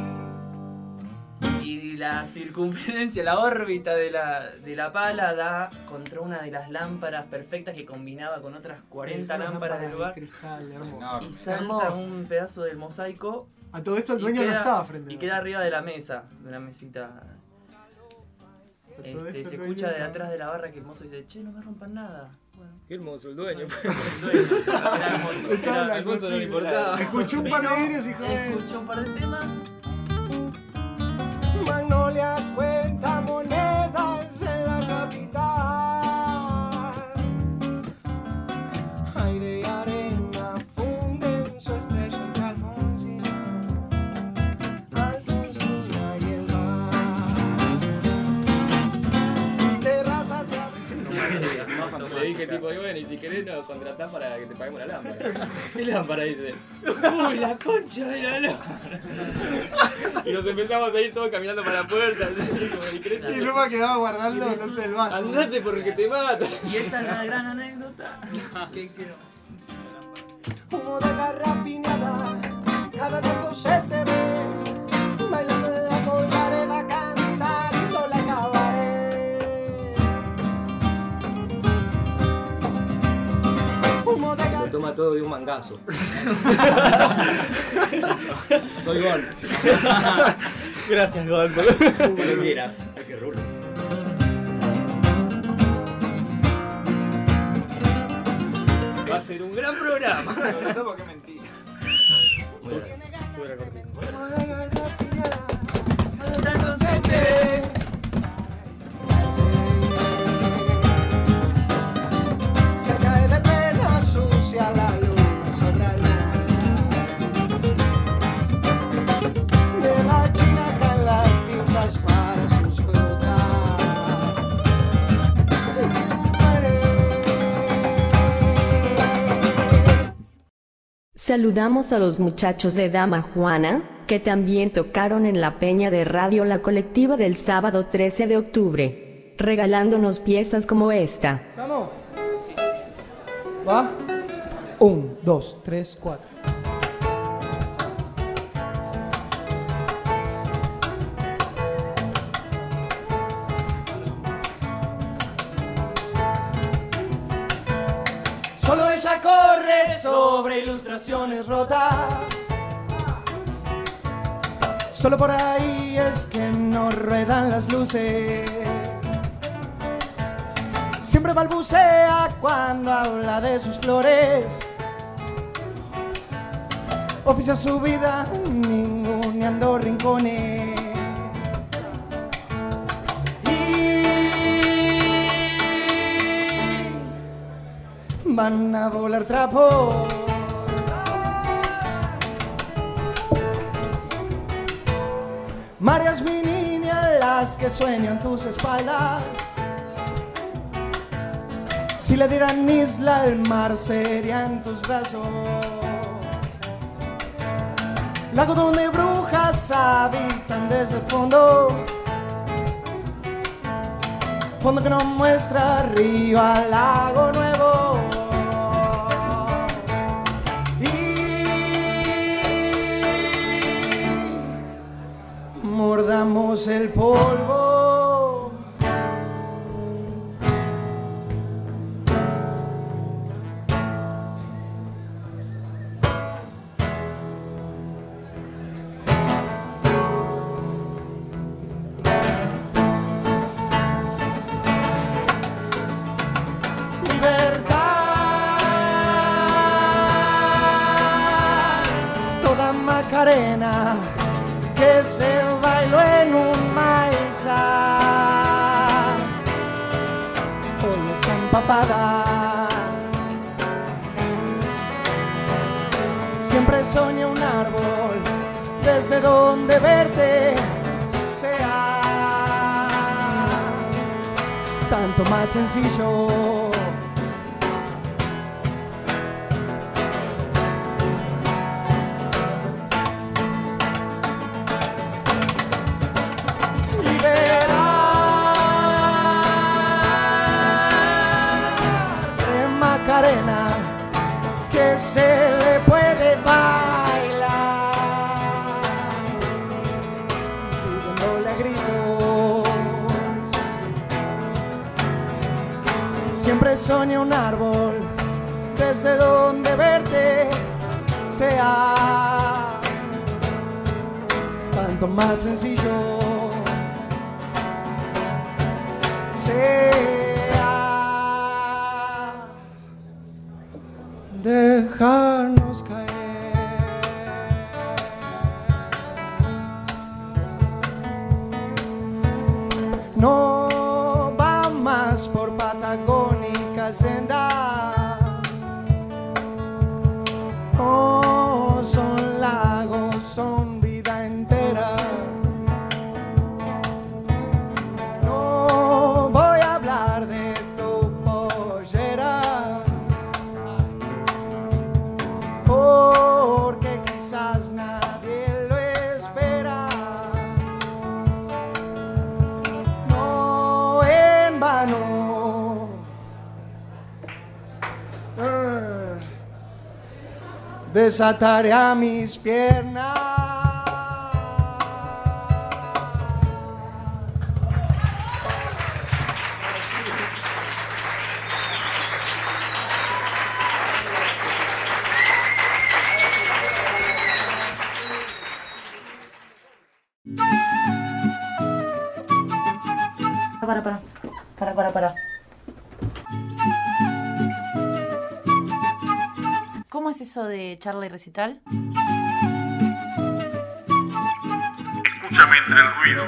Y la circunferencia, la órbita de la pala da contra una de las lámparas perfectas que combinaba con otras 40 lámparas del lugar. Cristal, hermoso. Y salta Hermoso. un pedazo del mosaico. A todo esto el y dueño no queda- estaba frente a Y nosotros. queda arriba de la mesa, de una mesita. todo esto Se el escucha dueño de no- atrás de la barra que el mozo dice, che, no me rompan nada. Bueno. Qué hermoso el dueño. Era hermoso. Estaba en la Al mozo no cocina. le importaba. Escuchó un par de vidrios y dijo, Escuchó un par de temas. Magnolia cuenta monedas en la capital. Aire y arena funden su estrella entre Alfonsina y el mar. Terrazas de No Le dije tipo, y bueno, y si querés nos contratás para que te paguemos la lámpara. ¿Qué lámpara? Dice. Uy, la concha de la lámpara. Y nos empezamos a ir todos caminando para la puerta. Y Luma quedaba guardando, no sé, el vaso. Andate porque te mato. Y esa es la gran anécdota. ¿Qué quiero? Humo de garrapiñada, cada tanto se te ve, bailando en la polvareda, cantando la cabaret. Humo de Lo toma todo de un mangazo. Soy Gol. Gracias, Gol. Cuando quieras. Hay que rulos. Va a ser un gran programa. Sobre todo porque mentí. Muy gracias. se cae de pena sucia la luz sobre el mar. De la china caen las tintas para sus frutas. Saludamos a los muchachos de Dama Juana, que también tocaron en la peña de Radio La Colectiva del sábado 13 de octubre, regalándonos piezas como esta. Vamos. ¿Va? 1, 2, 3, 4. Solo ella corre sobre ilustraciones rotas. Solo por ahí es que no ruedan las luces. Siempre balbucea cuando habla de sus flores. Oficia su vida ninguneando rincones. Van a volar trapos. Marías, mi niña, las que sueñan tus espaldas. Si le dieran isla al mar, serían tus brazos. Lago donde brujas habitan desde el fondo. Fondo que no muestra arriba, lago nuevo. Y mordamos el polvo. Macarena que se bailó en un maizal. Hoy está empapada. Siempre soñé un árbol desde donde verte sea tanto más sencillo. Que se le puede bailar pidiéndole a gritos. Siempre soñé un árbol desde donde verte sea tanto más sencillo. Dejarnos caer. No va más por patagónica senda. No son lagos, son vida entera. No voy a hablar desataré a mis piernas. Para. ¿Cómo es eso de charla y recital? Escúchame entre el ruido.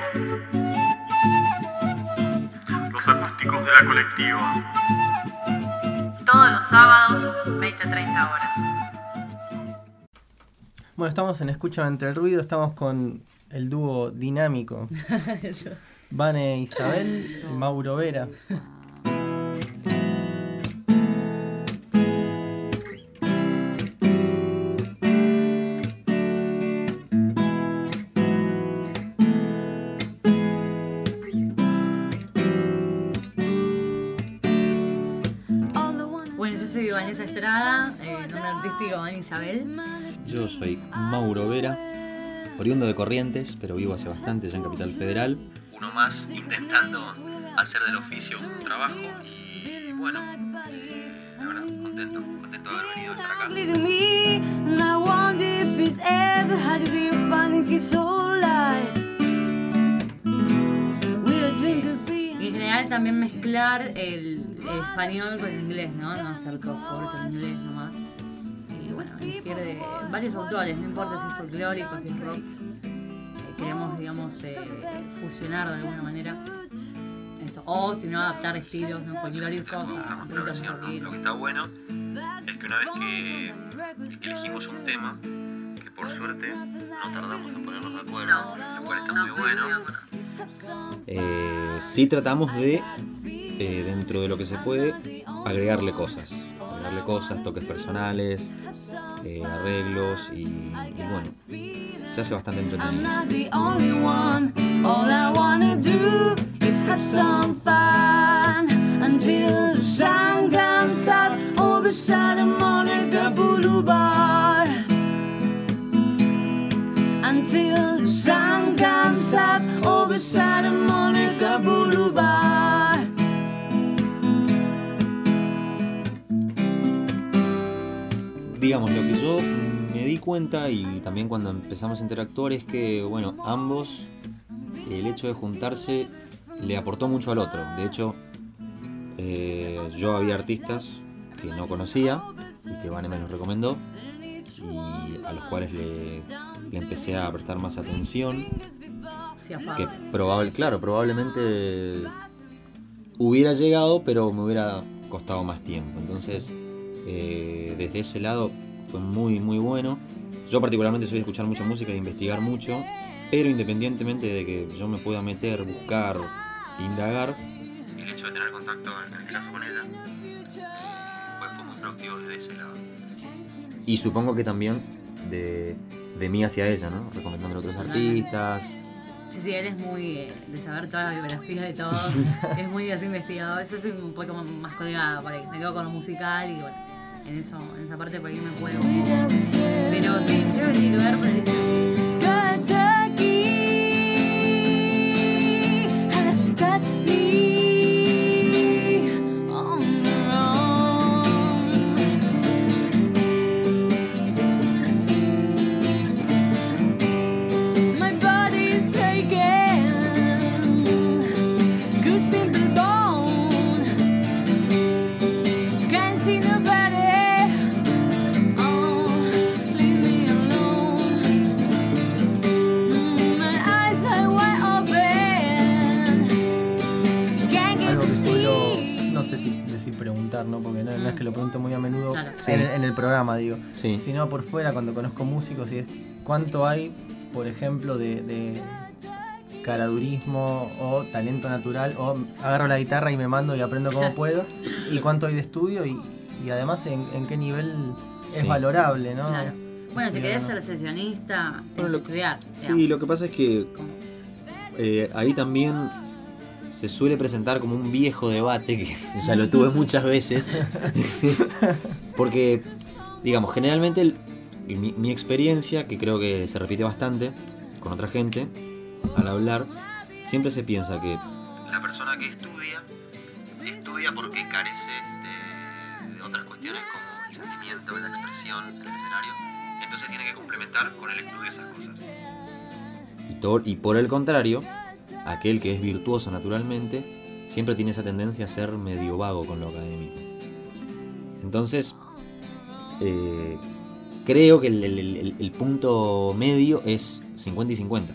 Los acústicos de la colectiva. Todos los sábados, 20-30 horas. Bueno, estamos en Escúchame entre el ruido, estamos con el dúo dinámico. Vane Isabel y Mauro Vera. Bueno, yo soy Vanessa Estrada, nombre artístico Vane Isabel. Yo soy Mauro Vera, oriundo de Corrientes, pero vivo hace bastante ya en Capital Federal. Uno más intentando hacer del oficio un trabajo y bueno, la verdad, contento de haber venido a estar acá. Y en general también mezclar el español con el inglés, ¿no? No hacer covers en inglés nomás. Y bueno, elegir de varios autores, no importa si es folclórico, si es rock. Queremos, digamos, fusionar de alguna manera eso, o si no adaptar estilos no folclóricos a ritmos rockeros. Lo que está bueno es que una vez que elegimos un tema, que por suerte no tardamos en ponernos de acuerdo, lo cual está muy bueno, sí tratamos de, dentro de lo que se puede, agregarle cosas, toques personales, arreglos y bueno, se hace bastante entretenido. Digamos, lo que yo me di cuenta y también cuando empezamos a interactuar es que, bueno, ambos, el hecho de juntarse le aportó mucho al otro. De hecho, yo había artistas que no conocía y que Vane me los recomendó y a los cuales le empecé a prestar más atención. Que probablemente hubiera llegado, pero me hubiera costado más tiempo. Entonces, desde ese lado fue muy muy bueno. Yo particularmente soy de escuchar mucha música, de investigar mucho, pero independientemente de que yo me pueda meter, buscar, indagar, el hecho de tener contacto, en este caso con ella, fue muy productivo desde ese lado. Y supongo que también de mí hacia ella, ¿no? Recomendándole a otros artistas. Sí, él es muy de saber toda la biografía de todo. Es muy así investigador. Yo soy un poco más colgada por ahí. Me quedo con lo musical y bueno, en esa parte por ahí me puedo. Pero sí, creo que tiene que ver con el hecho. ¿no? Porque no es que lo pregunto muy a menudo, claro. en el programa, digo. Sí. Sino por fuera, cuando conozco músicos, y es cuánto hay, por ejemplo, de caradurismo o talento natural, o agarro la guitarra y me mando y aprendo como puedo, y cuánto hay de estudio y además en qué nivel es valorable, ¿no? Claro. Bueno, si querés ser sesionista, tenés que estudiar. Sí, lo que pasa es que ahí también se suele presentar como un viejo debate, que ya lo tuve muchas veces, porque, digamos, generalmente mi experiencia, que creo que se repite bastante con otra gente, al hablar, siempre se piensa que la persona que estudia porque carece de otras cuestiones como el sentimiento, la expresión en el escenario, entonces tiene que complementar con el estudio esas cosas. Y por el contrario, aquel que es virtuoso naturalmente siempre tiene esa tendencia a ser medio vago con lo académico. Entonces, creo que el punto medio es 50 y 50.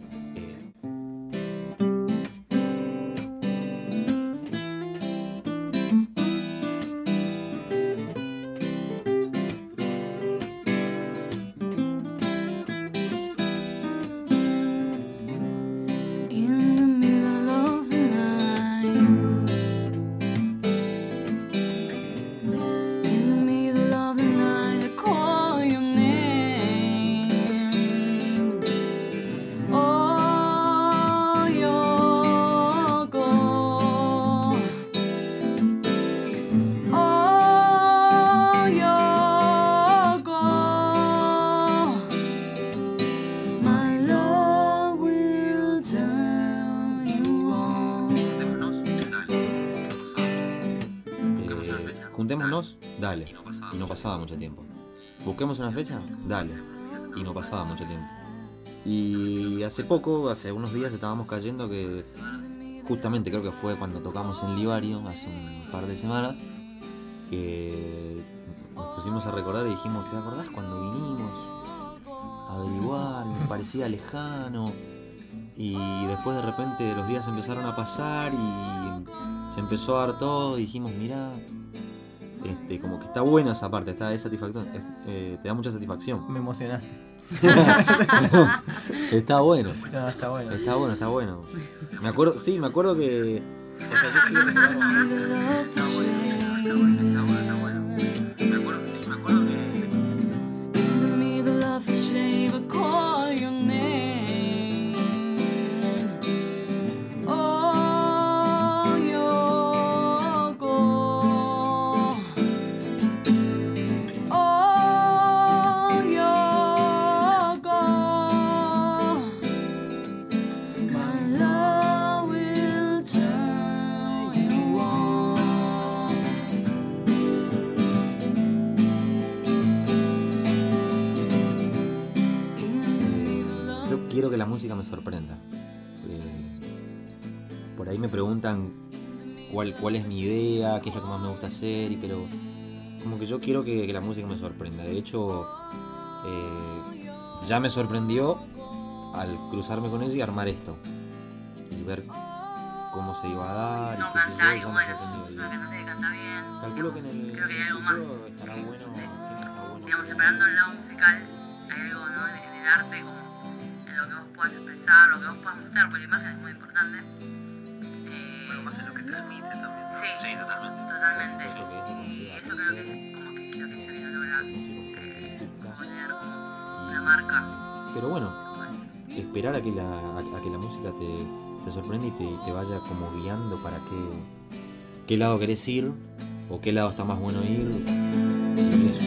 Juntémonos, dale, y no pasaba mucho tiempo. Busquemos una fecha, dale, y no pasaba mucho tiempo. Y hace unos días estábamos cayendo que justamente creo que fue cuando tocamos en Livario, hace un par de semanas, que nos pusimos a recordar y dijimos, ¿te acordás cuando vinimos a averiguar? Me parecía lejano. Y después de repente los días empezaron a pasar y se empezó a dar todo y dijimos, mirá, como que está buena esa parte, es satisfactorio, te da mucha satisfacción. Me emocionaste. Está bueno. No, está bueno. Está bueno. Me acuerdo que... O sea, yo sí me acuerdo que la música me sorprenda. Por ahí me preguntan cuál es mi idea, qué es lo que más me gusta hacer, pero como que yo quiero que la música me sorprenda. De hecho, ya me sorprendió al cruzarme con ella y armar esto y ver cómo se iba a dar. No cantar y bueno, que canta bien. Calculo que en el creo que hay algo más. Estará bueno, está bueno. Digamos, separando el lado musical, hay algo, ¿no? en el arte, como en lo que vos puedas expresar, lo que vos puedas mostrar, porque la imagen es muy importante. Bueno, más en lo que transmite también. Sí, totalmente. Y eso creo que es como que lo que yo quiero lograr, poner como una marca. Pero bueno, esperar a que la música te sorprenda y te vaya como guiando para qué lado querés ir o qué lado está más bueno ir. Y eso.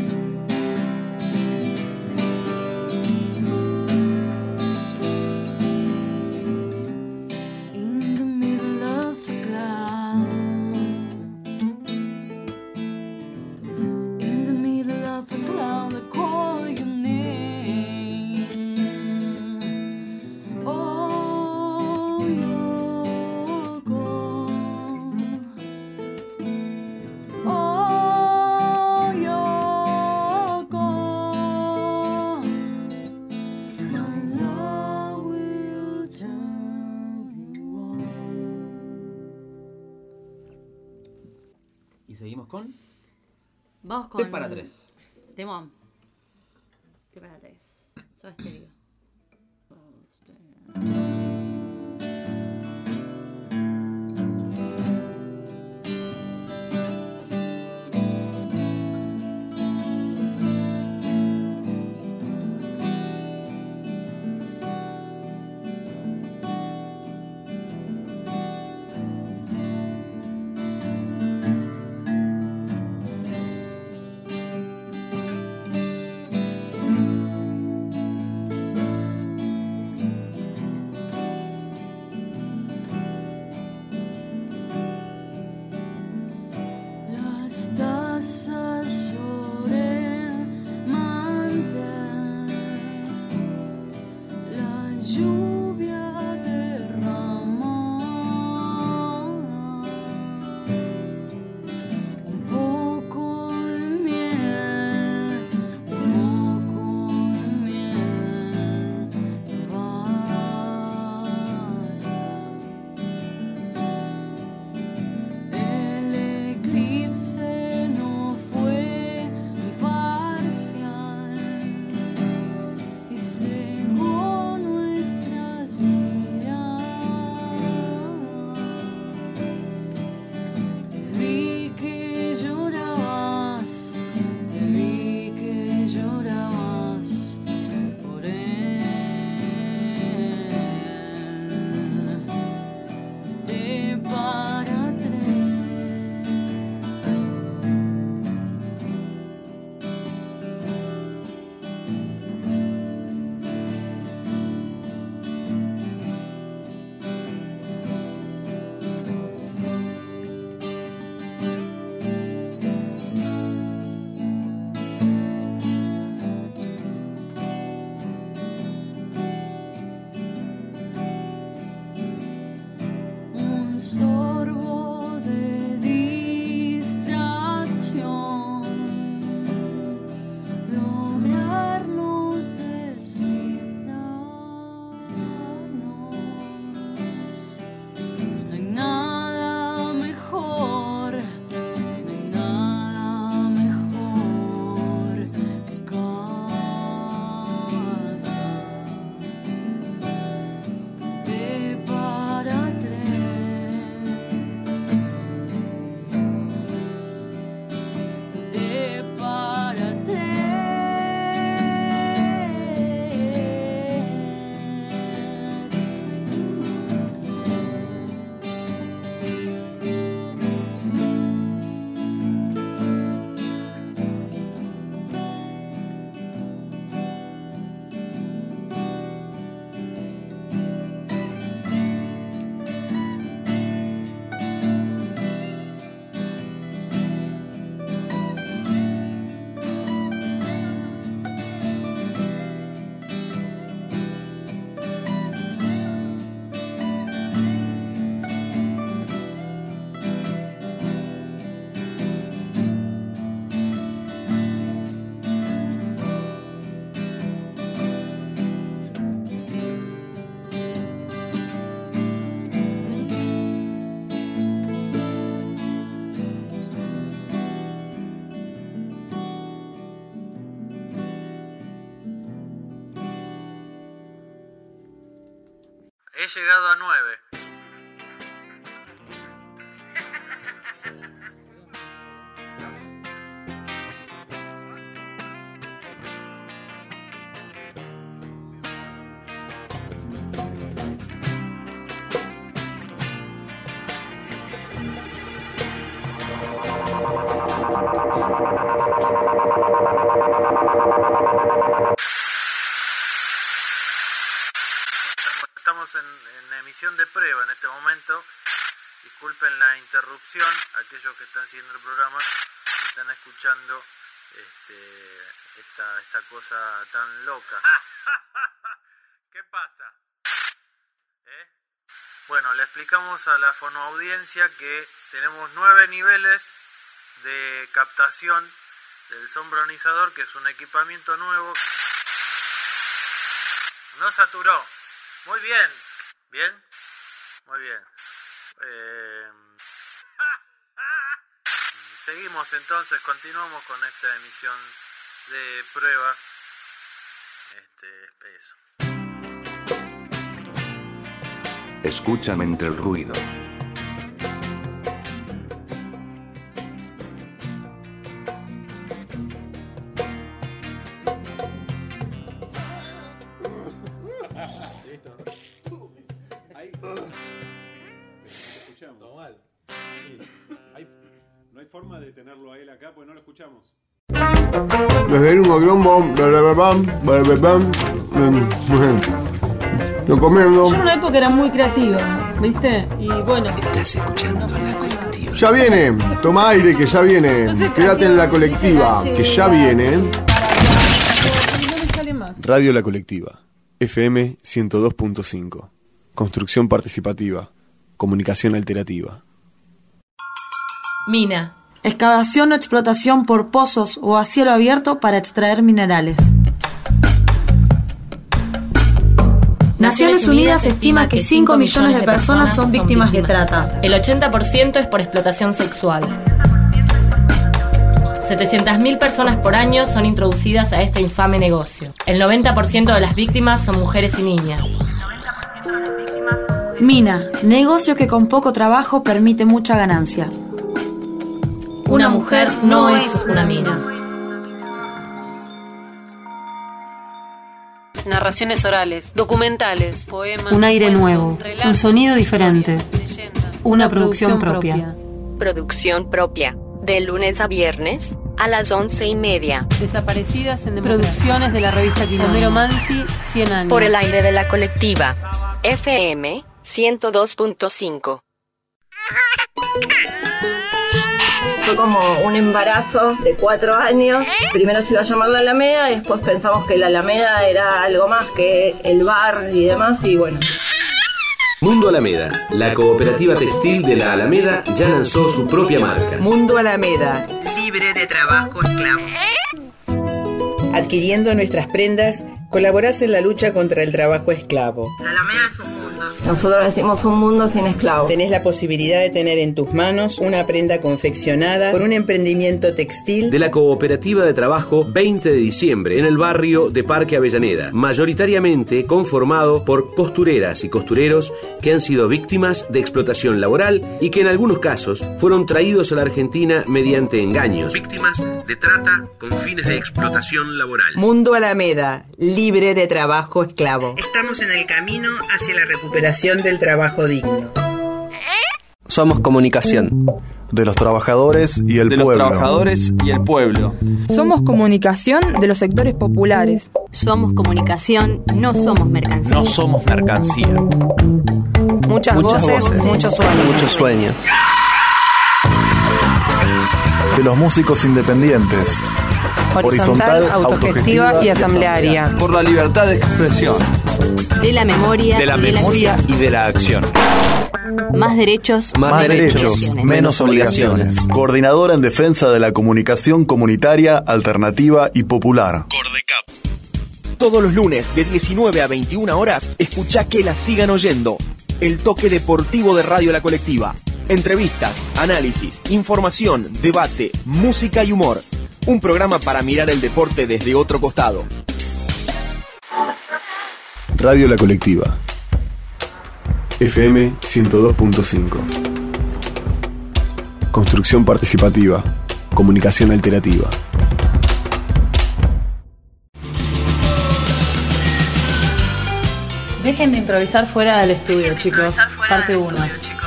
Y seguimos con... Vamos con... T para 3. Temón. T para 3. Soda Stereo. pasa sobre el mantel, la lluvia derrama un poco de miel, un poco de miel, y basta. El eclipse no fue parcial y cegó nuestras miradas. Te vi que llorabas por él. De para un sorbo de distracción, lograrnos descifrarnos. No hay nada mejor, no hay nada mejor que casa. De para de para He llegado a 9. Estamos en emisión de prueba en este momento. Disculpen la interrupción, aquellos que están siguiendo el programa, que están escuchando esta cosa tan loca. ¿Qué pasa? Bueno, le explicamos a la fonoaudiencia que tenemos 9 niveles de captación del sombronizador, que es un equipamiento nuevo. No saturó. Muy bien. ¿Bien? Muy bien. Seguimos entonces, continuamos con esta emisión de prueba. Eso. Escúchame entre el ruido. No hay forma de tenerlo a él acá porque no lo escuchamos. Desde el grombo, lo comiendo. Yo en una época era muy creativa, ¿viste? Y bueno. Estás escuchando La Colectiva. Ya viene, toma aire que ya viene. Quédate en la colectiva, que ya viene. Radio La Colectiva, FM 102.5. Construcción participativa, comunicación alterativa. Mina. Excavación o explotación por pozos o a cielo abierto para extraer minerales. Naciones Unidas estima que 5 millones de personas son víctimas de trata. El 80% es por explotación sexual. 700.000 personas por año son introducidas a este infame negocio. El 90% de las víctimas son mujeres y niñas. Mina, negocio que con poco trabajo permite mucha ganancia. Una mujer no es una mina. Narraciones orales, documentales, poemas. Un aire cuentos, nuevo, relatos, un sonido diferente. leyendas. Una producción propia. Producción propia. De lunes a viernes, a las 11:30. Desaparecidas en Producciones de la revista Quilombo. Homero Mansi, 100 años. Por el aire de la colectiva. FM 102.5. Fue como un embarazo de 4 años. Primero se iba a llamar La Alameda y después pensamos que La Alameda era algo más que el bar y demás y bueno. Mundo Alameda, la cooperativa textil de la Alameda, ya lanzó su propia marca. Mundo Alameda, libre de trabajo esclavo. Adquiriendo nuestras prendas, colaborás en la lucha contra el trabajo esclavo. La Alameda es un mundo. Nosotros decimos un mundo sin esclavos. Tenés la posibilidad de tener en tus manos una prenda confeccionada por un emprendimiento textil De la cooperativa de trabajo 20 de diciembre en el barrio de Parque Avellaneda, mayoritariamente conformado por costureras y costureros que han sido víctimas de explotación laboral y que en algunos casos fueron traídos a la Argentina mediante engaños, víctimas de trata con fines de explotación laboral. Mundo Alameda, libre de trabajo esclavo. Estamos en el camino hacia la recuperación del trabajo digno. Somos comunicación. De los trabajadores y el pueblo. De los trabajadores y el pueblo. Somos comunicación de los sectores populares. Somos comunicación, no somos mercancía. No somos mercancía. Muchas voces, muchos sueños. Muchos sueños. De los músicos independientes. Horizontal, autogestiva y asamblearia. Por la libertad de expresión. De la memoria. De la memoria y de la acción. Más derechos. Más derechos, menos obligaciones. Coordinadora en defensa de la comunicación comunitaria, alternativa y popular. Todos los lunes de 19 a 21 horas, escuchá Que la sigan oyendo. El toque deportivo de Radio La Colectiva. Entrevistas, análisis, información, debate, música y humor. Un programa para mirar el deporte desde otro costado. Radio La Colectiva, FM 102.5. Construcción participativa, comunicación alterativa. Dejen de improvisar fuera del estudio, chicos. Parte 1.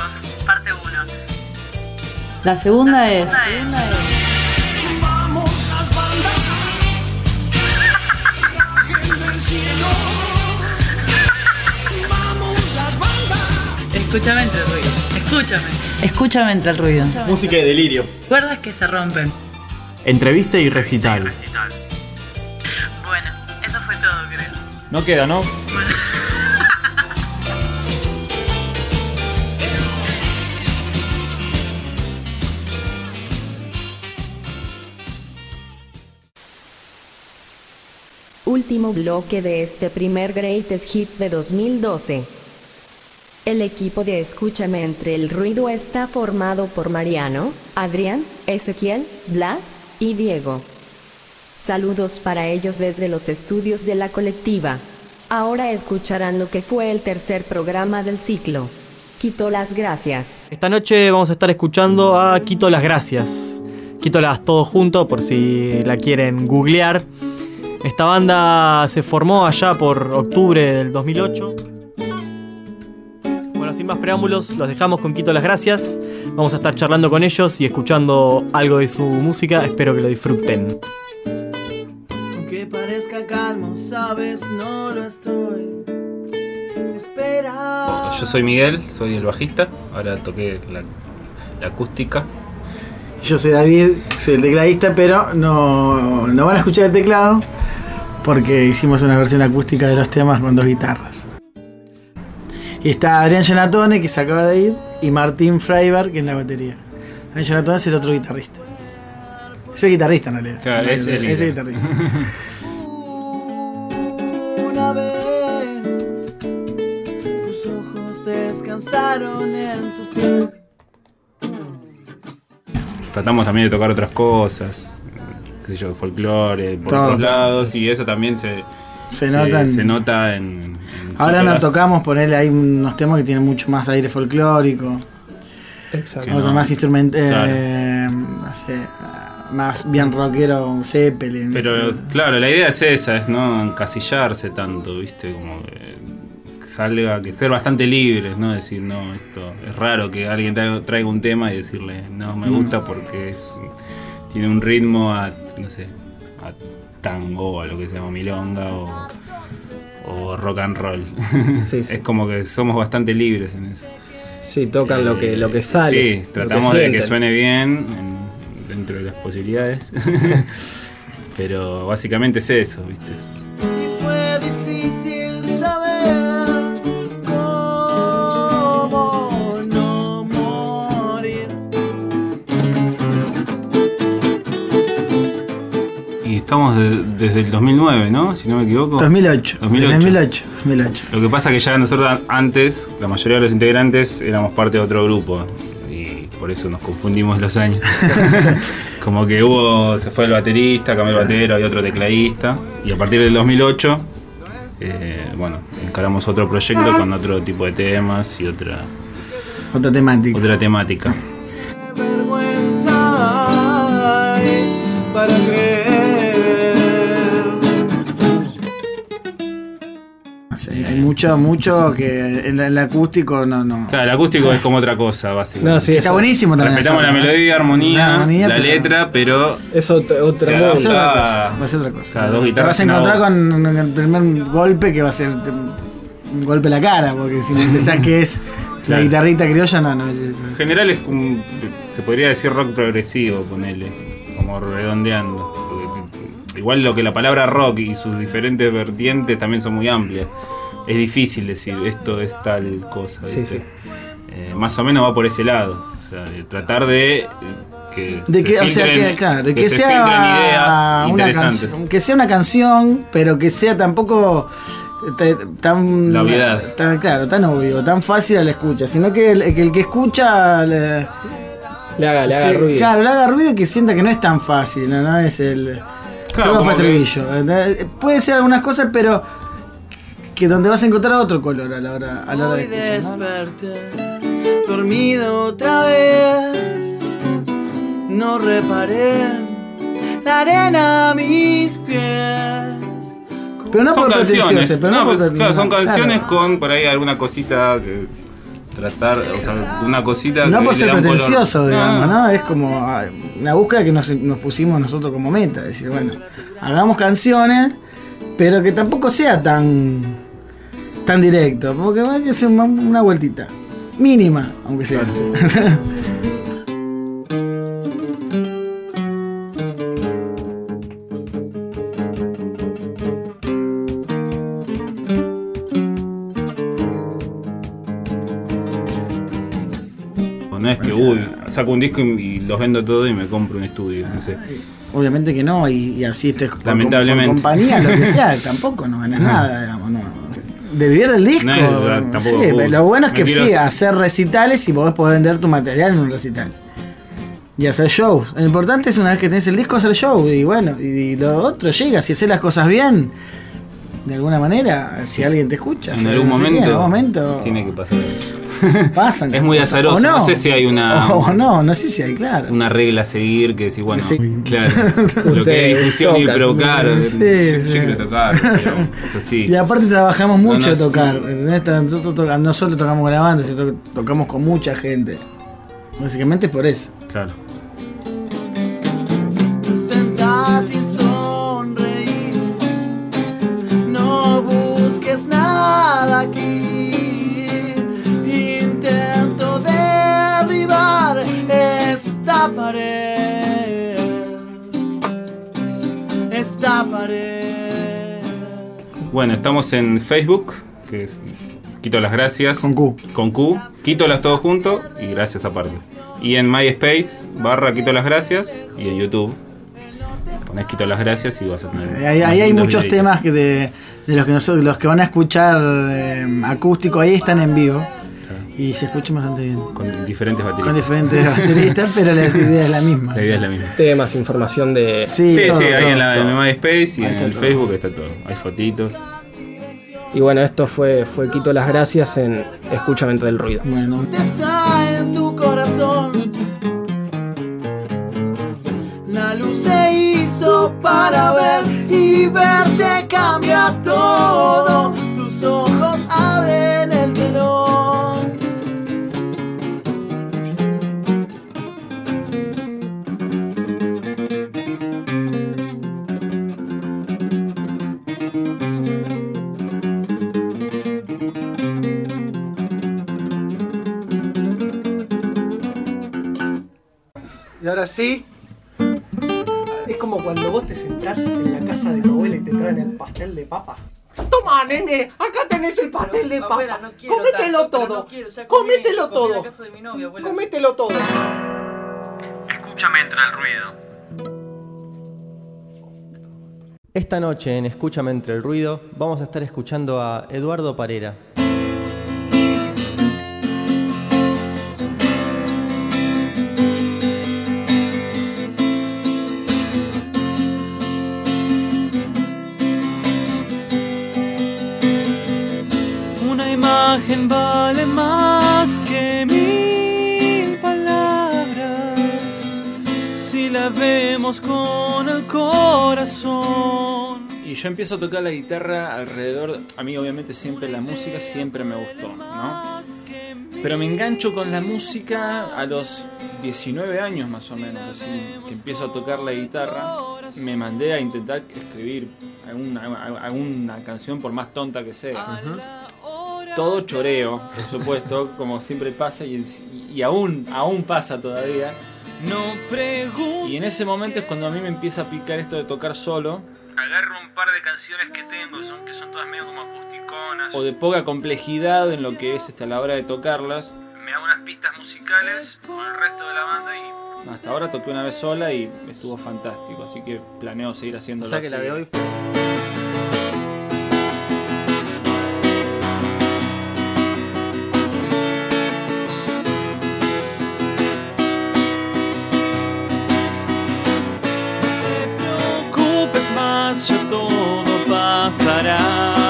La segunda es... Vamos las bandas, bajen del cielo. Vamos las bandas. Escúchame entre el ruido. Escúchame entre el ruido. Música de delirio. Cuerdas que se rompen. Entrevista y recital. Bueno, eso fue todo, creo. No queda, ¿no? Último bloque de este primer Greatest Hits de 2012. El equipo de Escúchame entre el ruido está formado por Mariano, Adrián, Ezequiel, Blas y Diego. Saludos para ellos desde los estudios de la colectiva. Ahora escucharán lo que fue el tercer programa del ciclo. Quito las gracias. Esta noche vamos a estar escuchando a Quito las gracias. Quito las todo junto por si la quieren googlear. Esta banda se formó allá por octubre del 2008. Bueno, sin más preámbulos, los dejamos con Quito las gracias. Vamos a estar charlando con ellos y escuchando algo de su música. Espero que lo disfruten. Aunque parezca calmo, sabes, no lo estoy. Espera. Yo soy Miguel, soy el bajista. Ahora toqué la acústica. Yo soy David, soy el tecladista, pero no van a escuchar el teclado porque hicimos una versión acústica de los temas con 2 guitarras. Y está Adrián Gianatone, que se acaba de ir, y Martín Freiberg, que es la batería. Adrián Gianatone es el otro guitarrista. Es el guitarrista en realidad. Claro, es el guitarrista. Una vez tus ojos descansaron en tu piel. Tratamos también de tocar otras cosas, qué sé yo, folclore, por todos lados, y eso también se nota en ahora no tocamos, ponerle, hay unos temas que tienen mucho más aire folclórico. Exacto. Otro más instrumental, no sé, más bien rockero, Zeppelin. Pero claro, la idea es esa, es no encasillarse tanto, ¿viste? Como que salga, que ser bastante libres, ¿no? Decir, no, esto es raro que alguien traiga un tema y decirle, no, me gusta porque tiene un ritmo a, no sé, a tango o a lo que se llama milonga o rock and roll. Sí, sí. Es como que somos bastante libres en eso. Sí, tocan lo que sale. Sí, tratamos de que suene bien dentro de las posibilidades. Pero básicamente es eso, ¿viste? Y fue difícil saber cómo no morir. Y estamos desde el 2009, ¿no? Si no me equivoco. 2008. 2008. Lo que pasa es que ya nosotros antes, la mayoría de los integrantes, éramos parte de otro grupo. Y por eso nos confundimos los años. Como que se fue el baterista, cambió el batero y otro tecladista. Y a partir del 2008, encaramos otro proyecto con otro tipo de temas y otra temática. Vergüenza hay para creer. Hay mucho que el acústico no. Claro, el acústico es como otra cosa, básicamente. No, sí, está buenísimo también. Respetamos la melodía, armonía, la letra, pero es otra cosa. Va a ser otra cosa. Cada 2 guitarras. Te vas a encontrar con el primer golpe que va a ser un golpe en la cara, porque si pensás que es la guitarrita criolla, no es eso. En general es se podría decir rock progresivo, ponele, como redondeando. Igual lo que la palabra rock y sus diferentes vertientes también son muy amplias. Es difícil decir esto es tal cosa. Sí, sí. Más o menos va por ese lado. O sea, de tratar de que sea que sea una canción, pero que sea tampoco tan la obviedad. Tan obvio, tan fácil a la escucha, sino que el que escucha le haga ruido. Claro, le haga ruido y que sienta que no es tan fácil, no es el estribillo. Puede ser algunas cosas, pero que donde vas a encontrar otro color a la hora de escuchar, desperté, dormido otra vez. No reparé la arena a mis pies. Pero no son por canciones, son canciones claro. Con por ahí alguna cosita que tratar, o sea, una cosita no que por ser pretencioso, color. digamos, ¿no? Es como una búsqueda que nos pusimos nosotros como meta, decir, bueno, hagamos canciones, pero que tampoco sea tan directo, porque hay que hacer una vueltita mínima, aunque sea. No es que, saco un disco y los vendo todo y me compro un estudio, no sé. Obviamente que no, y así esto es lamentablemente. Por compañía, lo que sea, tampoco no ganas nada, digamos, no. De vivir del disco, sí, lo bueno es que sí, hacer recitales y podés vender tu material en un recital. Y hacer shows. Lo importante es una vez que tenés el disco hacer show, y bueno, y lo otro llega, si haces las cosas bien, de alguna manera, si alguien te escucha. En algún momento tiene que pasar. Pasan. Es muy azaroso, no sé si hay una. No sé si hay, claro. Una regla a seguir que decir, bueno, sí. Claro. Lo que es difusión y provocar. Yo quiero tocar, pero es así. Y aparte trabajamos mucho de tocar. Nosotros no solo tocamos grabando, sino que tocamos con mucha gente. Básicamente es por eso. Claro. Sentate y sonreír. No busques nada aquí. Intento derribar la pared. Bueno, estamos en Facebook, que es Quito las Gracias. Con Q. Con Q. Quítolas todo junto y gracias aparte. Y en MySpace, /Quito las Gracias. Y en YouTube, ponés Quito las Gracias y vas a tener... Ahí hay muchos temas que de los que nosotros, los que van a escuchar acústico, ahí están en vivo. Y se escucha bastante bien. Con diferentes bateristas. Con diferentes bateristas, pero la idea es la misma. La idea es la misma. Temas, información de... Sí, ahí en MySpace y en el Facebook está todo. Hay fotitos. Y bueno, esto fue Quito las Gracias en Escúchame entre el ruido. Bueno. Está en tu corazón. La luz se hizo para ver y verte cambia todo. Tus ojos abren el telón. Y ahora sí, es como cuando vos te sentás en la casa de tu abuela y te traen el pastel de papa. Toma, nene, acá tenés el pastel de papa. Abuela, no quiero Cómetelo tanto, todo. no quiero, ya Cómetelo comí todo. en la casa de mi novia, abuela. Cómetelo todo. Escúchame entre el ruido. Esta noche en Escúchame entre el ruido vamos a estar escuchando a Eduardo Parera. Una imagen vale más que 1000 palabras si la vemos con el corazón. Y yo empiezo a tocar la guitarra alrededor. A mí obviamente siempre la música siempre me gustó, ¿no? Pero me engancho con la música a los 19 años más o menos, así que empiezo a tocar la guitarra. Me mandé a intentar escribir alguna canción por más tonta que sea. Todo choreo, por supuesto, como siempre pasa y aún pasa todavía. Y en ese momento es cuando a mí me empieza a picar esto de tocar solo. Agarro un par de canciones que tengo, que son todas medio como acusticonas o de poca complejidad en lo que es a la hora de tocarlas. Me hago unas pistas musicales con el resto de la banda y hasta ahora toqué una vez sola y estuvo fantástico, así que planeo seguir haciéndolo. O sea que la de hoy fue... Ya todo pasará.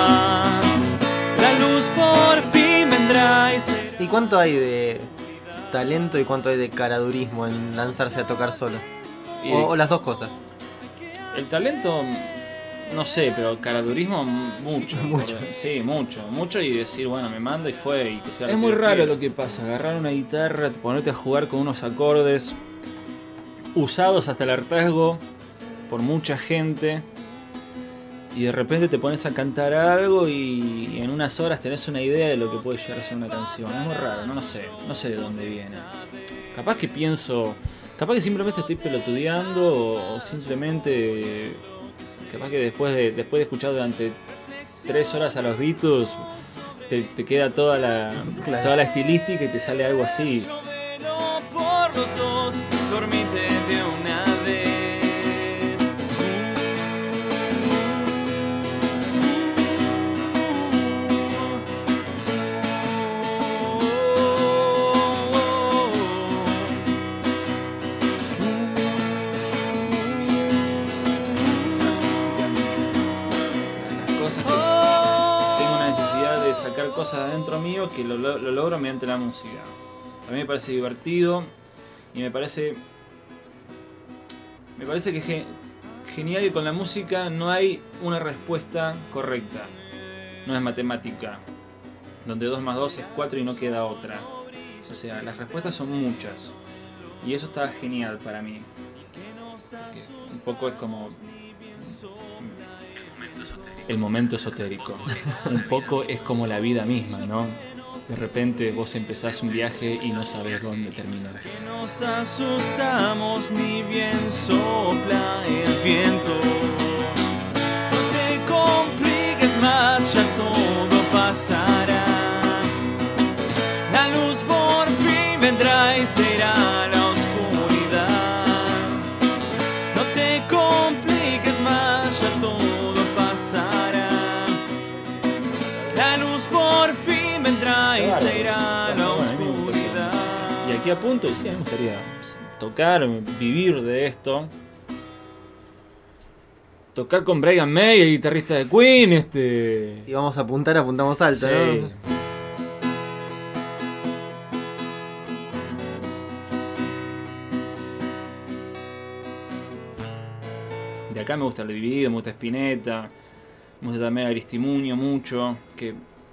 La luz por fin vendrá y será. ¿Y cuánto hay de talento y cuánto hay de caradurismo en lanzarse a tocar solo? O las dos cosas. El talento, no sé, pero caradurismo mucho. Sí, mucho y decir, bueno, me mando y fue y que sea. Es muy raro lo que pasa, agarrar una guitarra, ponerte a jugar con unos acordes usados hasta el hartazgo por mucha gente. Y de repente te pones a cantar algo y en unas horas tenés una idea de lo que puede llegar a ser una canción. Es muy raro, no sé de dónde viene. Capaz que simplemente estoy pelotudeando o simplemente capaz que después de escuchar durante 3 horas a los Beatles te queda toda la estilística y te sale algo así. Por los dos, dormite de una vez. Sacar cosas de adentro mío que lo logro mediante la música. A mí me parece divertido y me parece que genial que con la música no hay una respuesta correcta. No es matemática, donde 2 más 2 es 4 y no queda otra. O sea, las respuestas son muchas y eso está genial para mí. Porque un poco es como el momento esotérico. Un poco es como la vida misma, ¿no? De repente vos empezás un viaje y no sabés dónde terminás. Nos asustamos ni bien sopla el viento. aquí a punto y sí, a mí me gustaría tocar, vivir de esto. Tocar con Brian May, el guitarrista de Queen, Si vamos a apuntar, apuntamos alto, sí. ¿no? De acá me gusta El Dividido, me gusta Spinetta, me gusta también Aristimuño mucho, que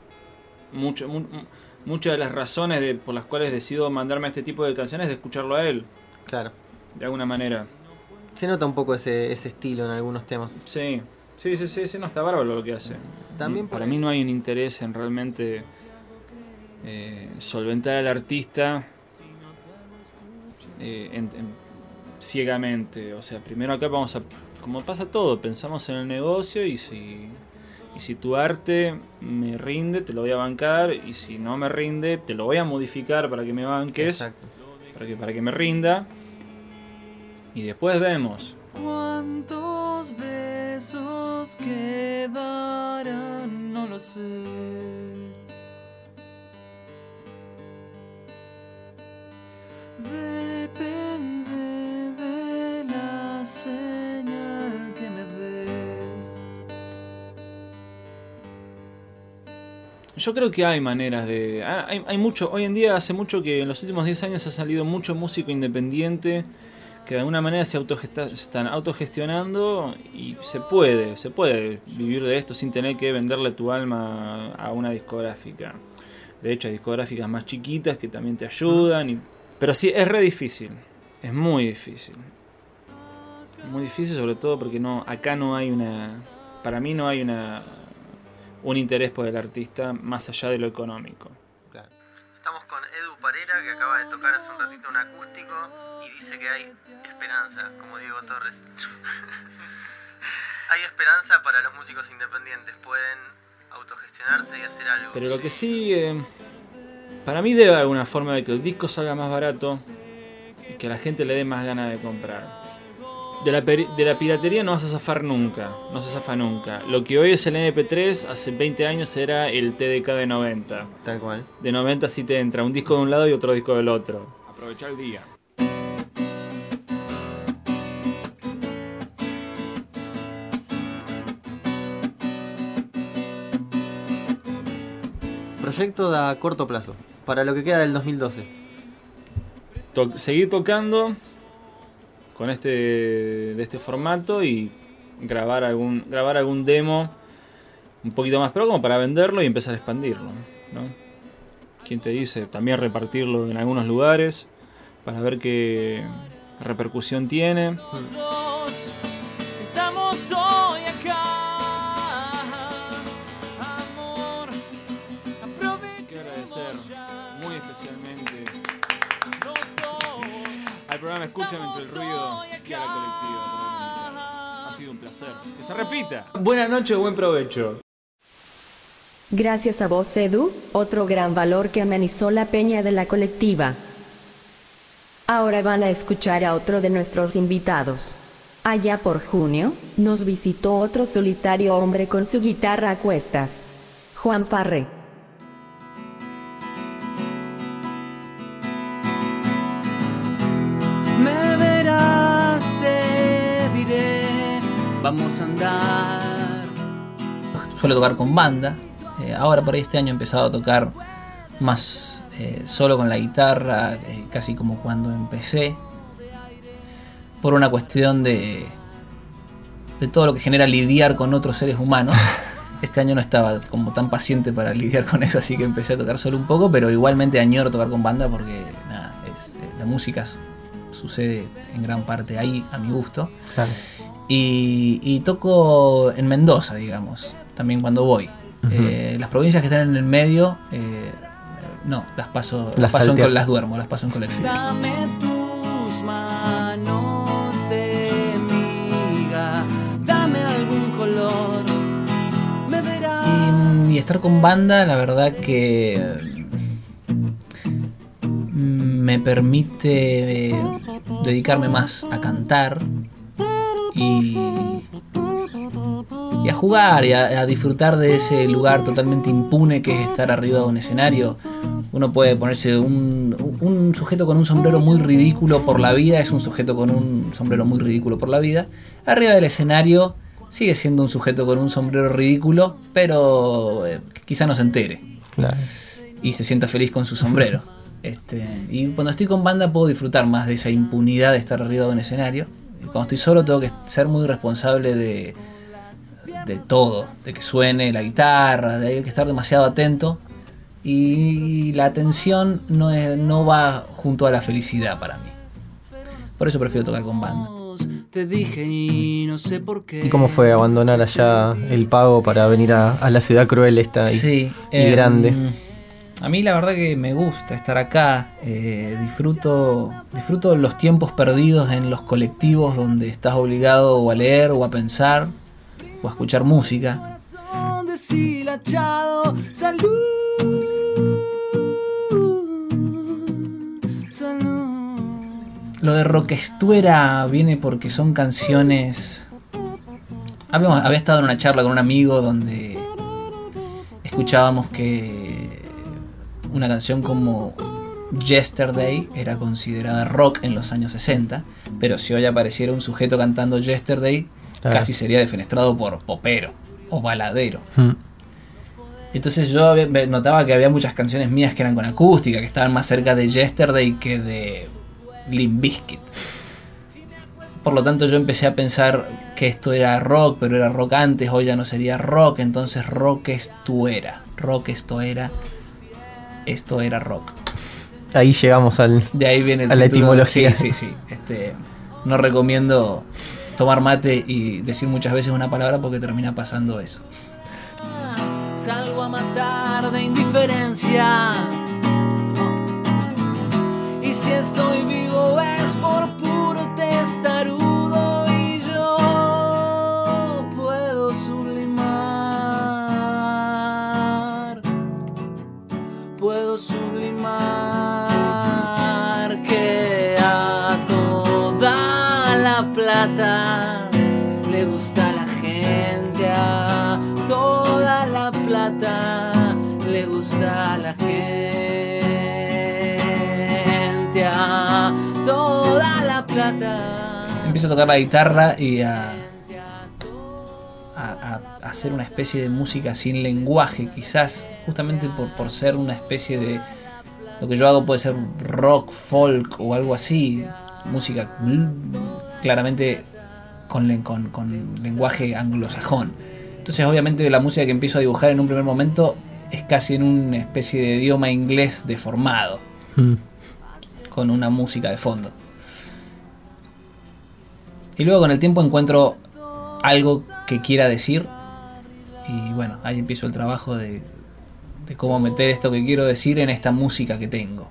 muchas de las razones por las cuales decido mandarme a este tipo de canciones es de escucharlo a él. Claro. De alguna manera. Se nota un poco ese estilo en algunos temas. Sí, no, está bárbaro lo que hace. También para mí no hay un interés en realmente solventar al artista ciegamente. O sea, primero acá vamos a, como pasa todo, pensamos en el negocio y si tu arte me rinde, te lo voy a bancar, y si no me rinde, te lo voy a modificar para que me banques. Exacto. Para que me rinda. Y después vemos. ¿Cuántos besos quedarán? No lo sé. Depende de la señal que me des. Yo creo que hay maneras de... Hay mucho, hoy en día hace mucho que en los últimos 10 años ha salido mucho músico independiente que de alguna manera se están autogestionando y se puede vivir de esto sin tener que venderle tu alma a una discográfica. De hecho hay discográficas más chiquitas que también te ayudan, pero sí, es re difícil, es muy difícil. Muy difícil sobre todo porque acá no hay para mí no hay un interés por el artista más allá de lo económico. Claro. Estamos con Edu Parera, que acaba de tocar hace un ratito un acústico y dice que hay esperanza, como Diego Torres. Hay esperanza para los músicos independientes, pueden autogestionarse y hacer algo. Pero lo que sí, para mí debe haber alguna forma de que el disco salga más barato y que a la gente le dé más ganas de comprar. De la piratería no vas a zafar nunca, no se zafa nunca. Lo que hoy es el MP3, hace 20 años era el TDK de 90. Tal cual. De 90 sí te entra un disco de un lado y otro disco del otro. Aprovechar el día. Proyecto a corto plazo, para lo que queda del 2012. Seguir tocando con de este formato y grabar algún demo un poquito más pro como para venderlo y empezar a expandirlo, ¿no? ¿Quién te dice? También repartirlo en algunos lugares para ver qué repercusión tiene. Estamos hoy acá, amor. Quiero agradecer muy especialmente al programa Escúchame entre el ruido y a la colectiva. Ha sido un placer. Que se repita. Buenas noches, buen provecho. Gracias a vos, Edu, otro gran valor que amenizó la peña de la colectiva. Ahora van a escuchar a otro de nuestros invitados. Allá por junio, nos visitó otro solitario hombre con su guitarra a cuestas. Juan Farré. Me verás, te diré, vamos a andar. Suelo tocar con banda. Ahora por ahí este año he empezado a tocar más solo con la guitarra, casi como cuando empecé. Por una cuestión de todo lo que genera lidiar con otros seres humanos. Este año no estaba como tan paciente para lidiar con eso, así que empecé a tocar solo un poco, pero igualmente añoro tocar con banda porque nada, la música sucede en gran parte ahí a mi gusto. Claro. Y toco en Mendoza, digamos, también cuando voy. Las provincias que están en el medio, no, las paso las duermo, las paso en colectivo. Dame tus manos de miga, dame algún color, me verás. Y estar con banda, la verdad que me permite dedicarme más a cantar y a jugar y a disfrutar de ese lugar totalmente impune que es estar arriba de un escenario. Uno puede ponerse un sujeto con un sombrero muy ridículo por la vida es un sujeto con un sombrero muy ridículo por la vida. Arriba del escenario sigue siendo un sujeto con un sombrero ridículo, pero quizá no se entere. Claro. Y se sienta feliz con su sombrero. Y cuando estoy con banda puedo disfrutar más de esa impunidad de estar arriba de un escenario. Y cuando estoy solo tengo que ser muy responsable de todo, de que suene la guitarra, de hay que estar demasiado atento. Y la atención no va junto a la felicidad para mí. Por eso prefiero tocar con banda. Te dije y no sé por qué. ¿Y cómo fue abandonar allá el pago para venir a la ciudad cruel esta y grande? A mí la verdad que me gusta estar acá. Disfruto los tiempos perdidos en los colectivos donde estás obligado o a leer o a pensar o a escuchar música. Deshilachado, salud. Lo de Roquestuera viene porque son canciones... Había estado en una charla con un amigo donde escuchábamos que una canción como Yesterday era considerada rock en los años 60, pero si hoy apareciera un sujeto cantando Yesterday, casi sería defenestrado por popero o baladero. Entonces yo notaba que había muchas canciones mías que eran con acústica, que estaban más cerca de Yesterday que de Limp Bizkit. Por lo tanto yo empecé a pensar que esto era rock, pero era rock antes, hoy ya no sería rock, entonces rock esto era rock. Ahí llegamos de ahí viene a la etimología. Sí. No recomiendo tomar mate y decir muchas veces una palabra porque termina pasando eso. Salgo a matar de indiferencia. Y si estoy vivo es por puro testarudo y yo puedo sublimar que a toda la plata le gusta la gente, a toda la plata le gusta la gente, a toda la plata. Empiezo a tocar la guitarra y a hacer una especie de música sin lenguaje, quizás justamente por ser una especie de... Lo que yo hago puede ser rock, folk o algo así, música claramente con lenguaje anglosajón. Entonces obviamente la música que empiezo a dibujar en un primer momento es casi en una especie de idioma inglés deformado, con una música de fondo. Y luego con el tiempo encuentro algo que quiera decir y bueno, ahí empiezo el trabajo de cómo meter esto que quiero decir en esta música que tengo.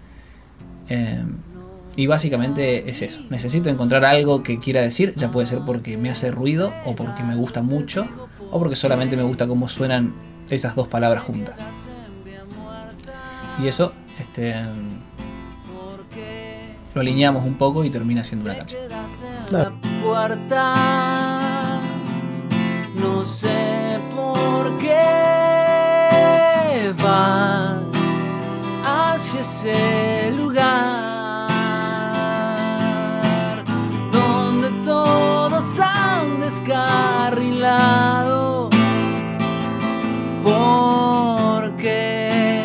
Y básicamente es eso. Necesito encontrar algo que quiera decir, ya puede ser porque me hace ruido o porque me gusta mucho o porque solamente me gusta cómo suenan esas dos palabras juntas. Y eso lo alineamos un poco y termina siendo una canción. No sé por qué vas hacia ese lugar donde todos han descarrilado. ¿Por qué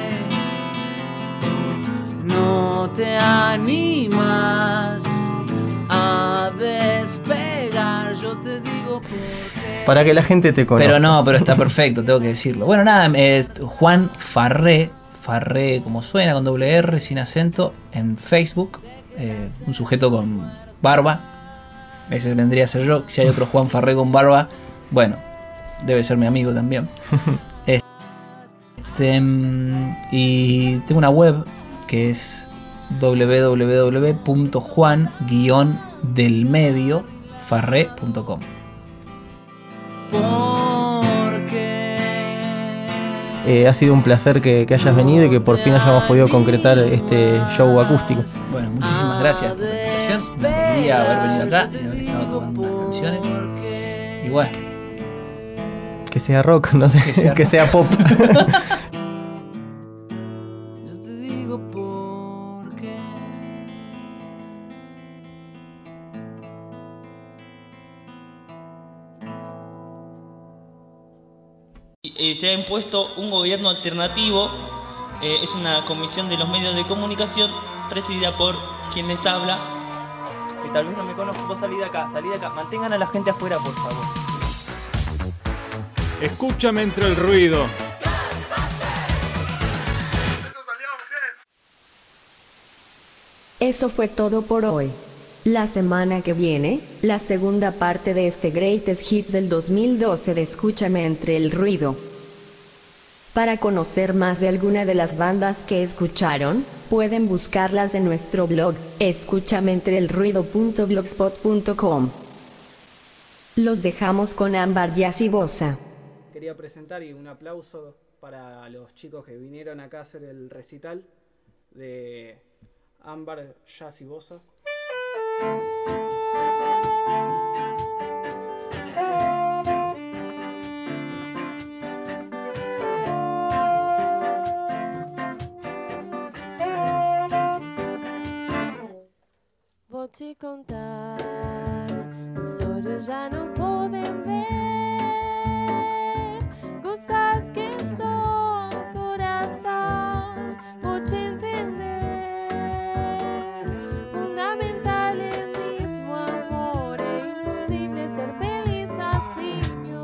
no te animas a despegar? Yo te digo por qué. Para que la gente te conozca. Pero está perfecto, tengo que decirlo. Bueno, nada, Juan Farré, como suena, con doble R, sin acento, en Facebook. Un sujeto con barba. Ese vendría a ser yo. Si hay otro Juan Farré con barba, bueno, debe ser mi amigo también. Y tengo una web que es www.juan-delmediofarré.com. Ha sido un placer que hayas venido y que por fin hayamos podido concretar este show acústico. Bueno, muchísimas gracias por la invitación. Me alegría haber venido acá y haber estado tocando unas canciones. Y bueno, que sea rock, no sé, que sea pop. Yo te digo por se ha impuesto un gobierno alternativo. Es una comisión de los medios de comunicación presidida por quien les habla. Y tal vez no me conozco, vos salí de acá. Mantengan a la gente afuera, por favor. Escúchame entre el ruido. Eso fue todo por hoy. La semana que viene, la segunda parte de este Greatest Hits del 2012 de Escúchame entre el ruido. Para conocer más de alguna de las bandas que escucharon, pueden buscarlas en nuestro blog, escuchameentreelruido.blogspot.com. Los dejamos con Ámbar, Jazz y Bosa. Quería presentar y un aplauso para los chicos que vinieron acá a hacer el recital de Ámbar, Jazz y Bosa. Vou te contar, os olhos já não podem ver coisas que só o coração pode entender. Fundamental é mesmo amor, é impossível ser feliz assim.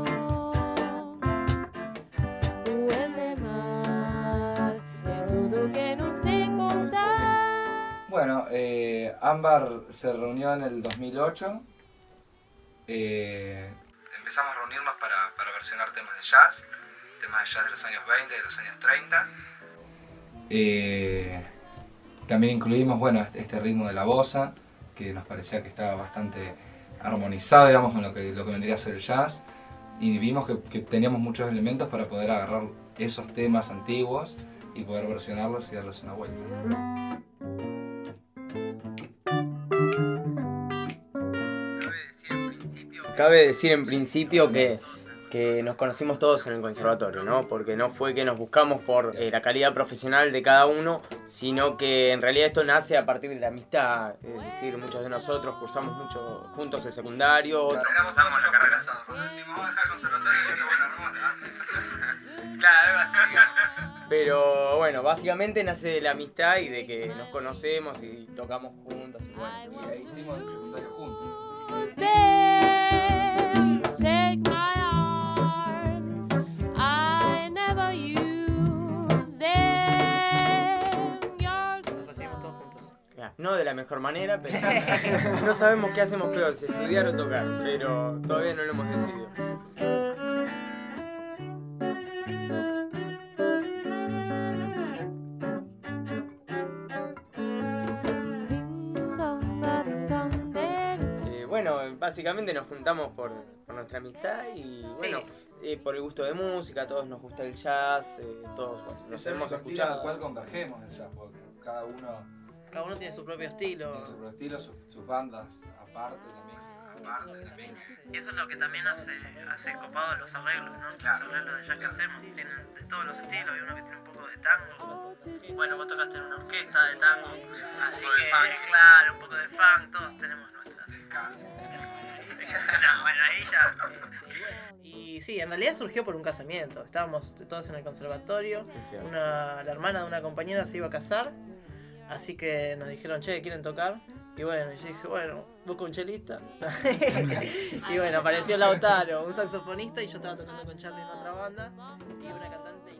O es de mar, é tudo que não sei contar. Bueno, Ámbar se reunió en el 2008. Empezamos a reunirnos para versionar temas de jazz de los años 20, de los años 30. También incluimos este ritmo de la bossa, que nos parecía que estaba bastante armonizado, digamos, con lo que vendría a ser el jazz. Y vimos que teníamos muchos elementos para poder agarrar esos temas antiguos y poder versionarlos y darles una vuelta. Cabe decir en principio que nos conocimos todos en el conservatorio, ¿no? Porque no fue que nos buscamos por la calidad profesional de cada uno, sino que en realidad esto nace a partir de la amistad. Es decir, muchos de nosotros cursamos mucho juntos el secundario. Éramos en la carrera casados. Cuando decimos, vamos a dejar el conservatorio y te voy a armar. Claro, algo así. Pero bueno, básicamente nace de la amistad y de que nos conocemos y tocamos juntos. Y bueno, y ahí hicimos el secundario juntos. Take my arms, I never used them. Nos recibimos todos juntos. No de la mejor manera, pero no sabemos qué hacemos peor, si estudiar o tocar, pero todavía no lo hemos decidido. Bueno, básicamente nos juntamos por nuestra amistad y bueno, por el gusto de música, a todos nos gusta el jazz, todos nos hemos escuchado. Al cual convergemos el jazz, porque cada uno tiene su propio estilo. Tiene su propio estilo, sus bandas aparte también. Y eso es lo que también hace copado los arreglos, ¿no? Claro. Los arreglos de jazz que hacemos tienen de todos los estilos. Hay uno que tiene un poco de tango. Bueno, vos tocaste en una orquesta de tango. Así que, claro, un poco de funk. Todos tenemos nuestras. No, bueno, ahí ya. Y sí, en realidad surgió por un casamiento. Estábamos todos en el conservatorio. La hermana de una compañera se iba a casar. Así que nos dijeron, che, ¿quieren tocar? Y bueno, yo dije, bueno, busco un chelista. Y bueno, apareció Lautaro, un saxofonista, y yo estaba tocando con Charlie en otra banda. Y una cantante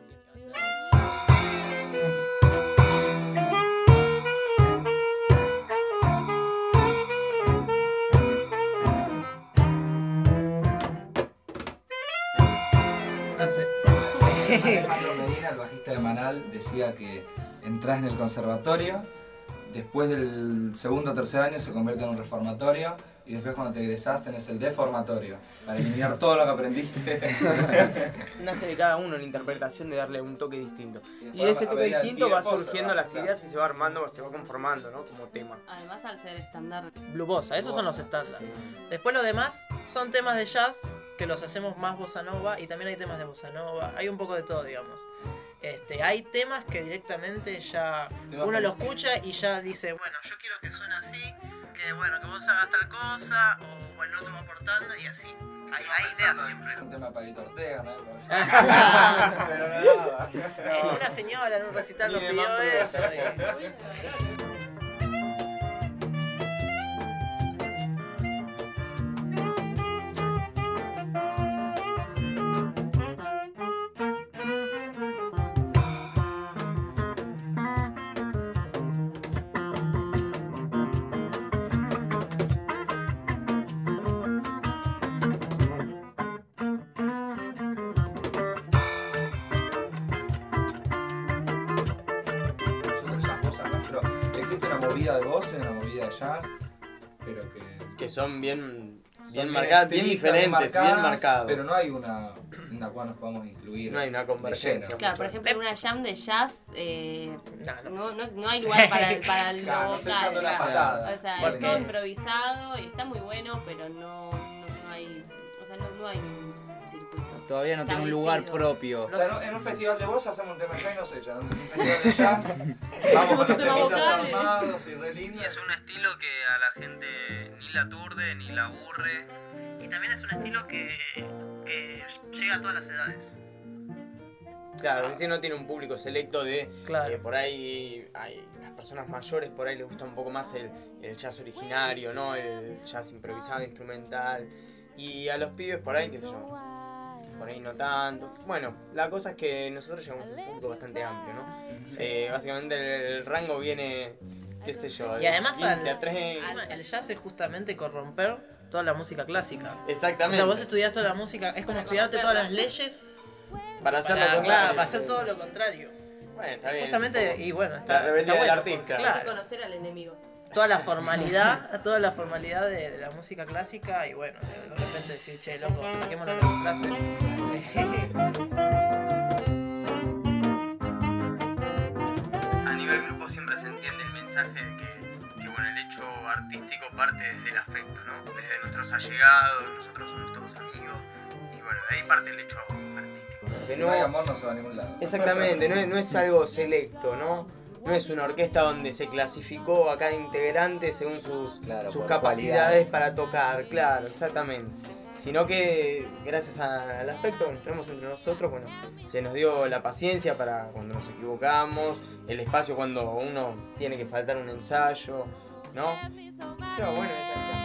Alejandro Medina, el bajista de Manal, decía que entras en el conservatorio, después del segundo o tercer año se convierte en un reformatorio y después cuando te egresás tenés el deformatorio para eliminar todo lo que aprendiste. Nace de cada uno la interpretación de darle un toque distinto. Y ese toque distinto va surgiendo las ideas y se va armando, se va conformando, ¿no? Como tema. Además, al ser estándar. Blue bossa, esos son los estándares. Sí. Después lo demás son temas de jazz que los hacemos más bossa nova y también hay temas de bossa nova. Hay un poco de todo, digamos. Hay temas que directamente ya uno lo escucha y ya dice, bueno, yo quiero que suene así, que que bueno, que vos hagas tal cosa, o bueno, no te va aportando y así. Hay ideas siempre. Un tema de Palito Ortega, ¿no? Pero no. Una señora en un recital nos pidió eso. Existe una movida de voces, una movida de jazz, pero que son bien marcadas, bien diferentes, bien marcadas. Pero no hay una en la cual nos podamos incluir. No hay una convergencia. Claro, por ejemplo, en una jam de jazz no hay lugar para el claro, vocal. Echando la patada. O sea, es todo improvisado y está muy bueno, pero no hay, o sea, no hay un circuito. Todavía no tiene un lugar propio. O sea, en un festival de voz hacemos un tema de jazz y nos echan. En un festival de jazz vamos con los temitas armados y re lindos. Y es un estilo que a la gente ni la aturde ni la aburre. Y también es un estilo que llega a todas las edades. Claro, es decir, no tiene un público selecto de... por ahí hay las personas mayores, por ahí les gusta un poco más el jazz originario, ¿no? El jazz improvisado, instrumental. Y a los pibes por ahí, qué sé yo, por ahí no tanto. Bueno, la cosa es que nosotros llevamos un público bastante amplio, ¿no? Sí. Básicamente el rango viene, qué sé yo, y además el jazz es justamente corromper toda la música clásica. Exactamente. O sea, vos estudiás toda la música, es como estudiarte todas las leyes para hacer lo contrario. Claro, para hacer todo lo contrario. Bueno, está bien. Justamente, y bueno, está la rebeldía bueno, del artista. Hay que conocer al enemigo. Toda la formalidad de la música clásica y bueno, de repente decir, che, loco, saquémonos la frase. A nivel grupo siempre se entiende el mensaje de que bueno, el hecho artístico parte desde el afecto, ¿no? Desde nuestros allegados, nosotros somos todos amigos y bueno, de ahí parte el hecho artístico. Si no hay amor no se va a ningún lado. Exactamente, no es algo selecto, ¿no? No es una orquesta donde se clasificó a cada integrante según sus capacidades para tocar, claro, exactamente. Sino que gracias al aspecto que nos tenemos entre nosotros, bueno, se nos dio la paciencia para cuando nos equivocamos, el espacio cuando uno tiene que faltar un ensayo, ¿no? O sea, bueno, esa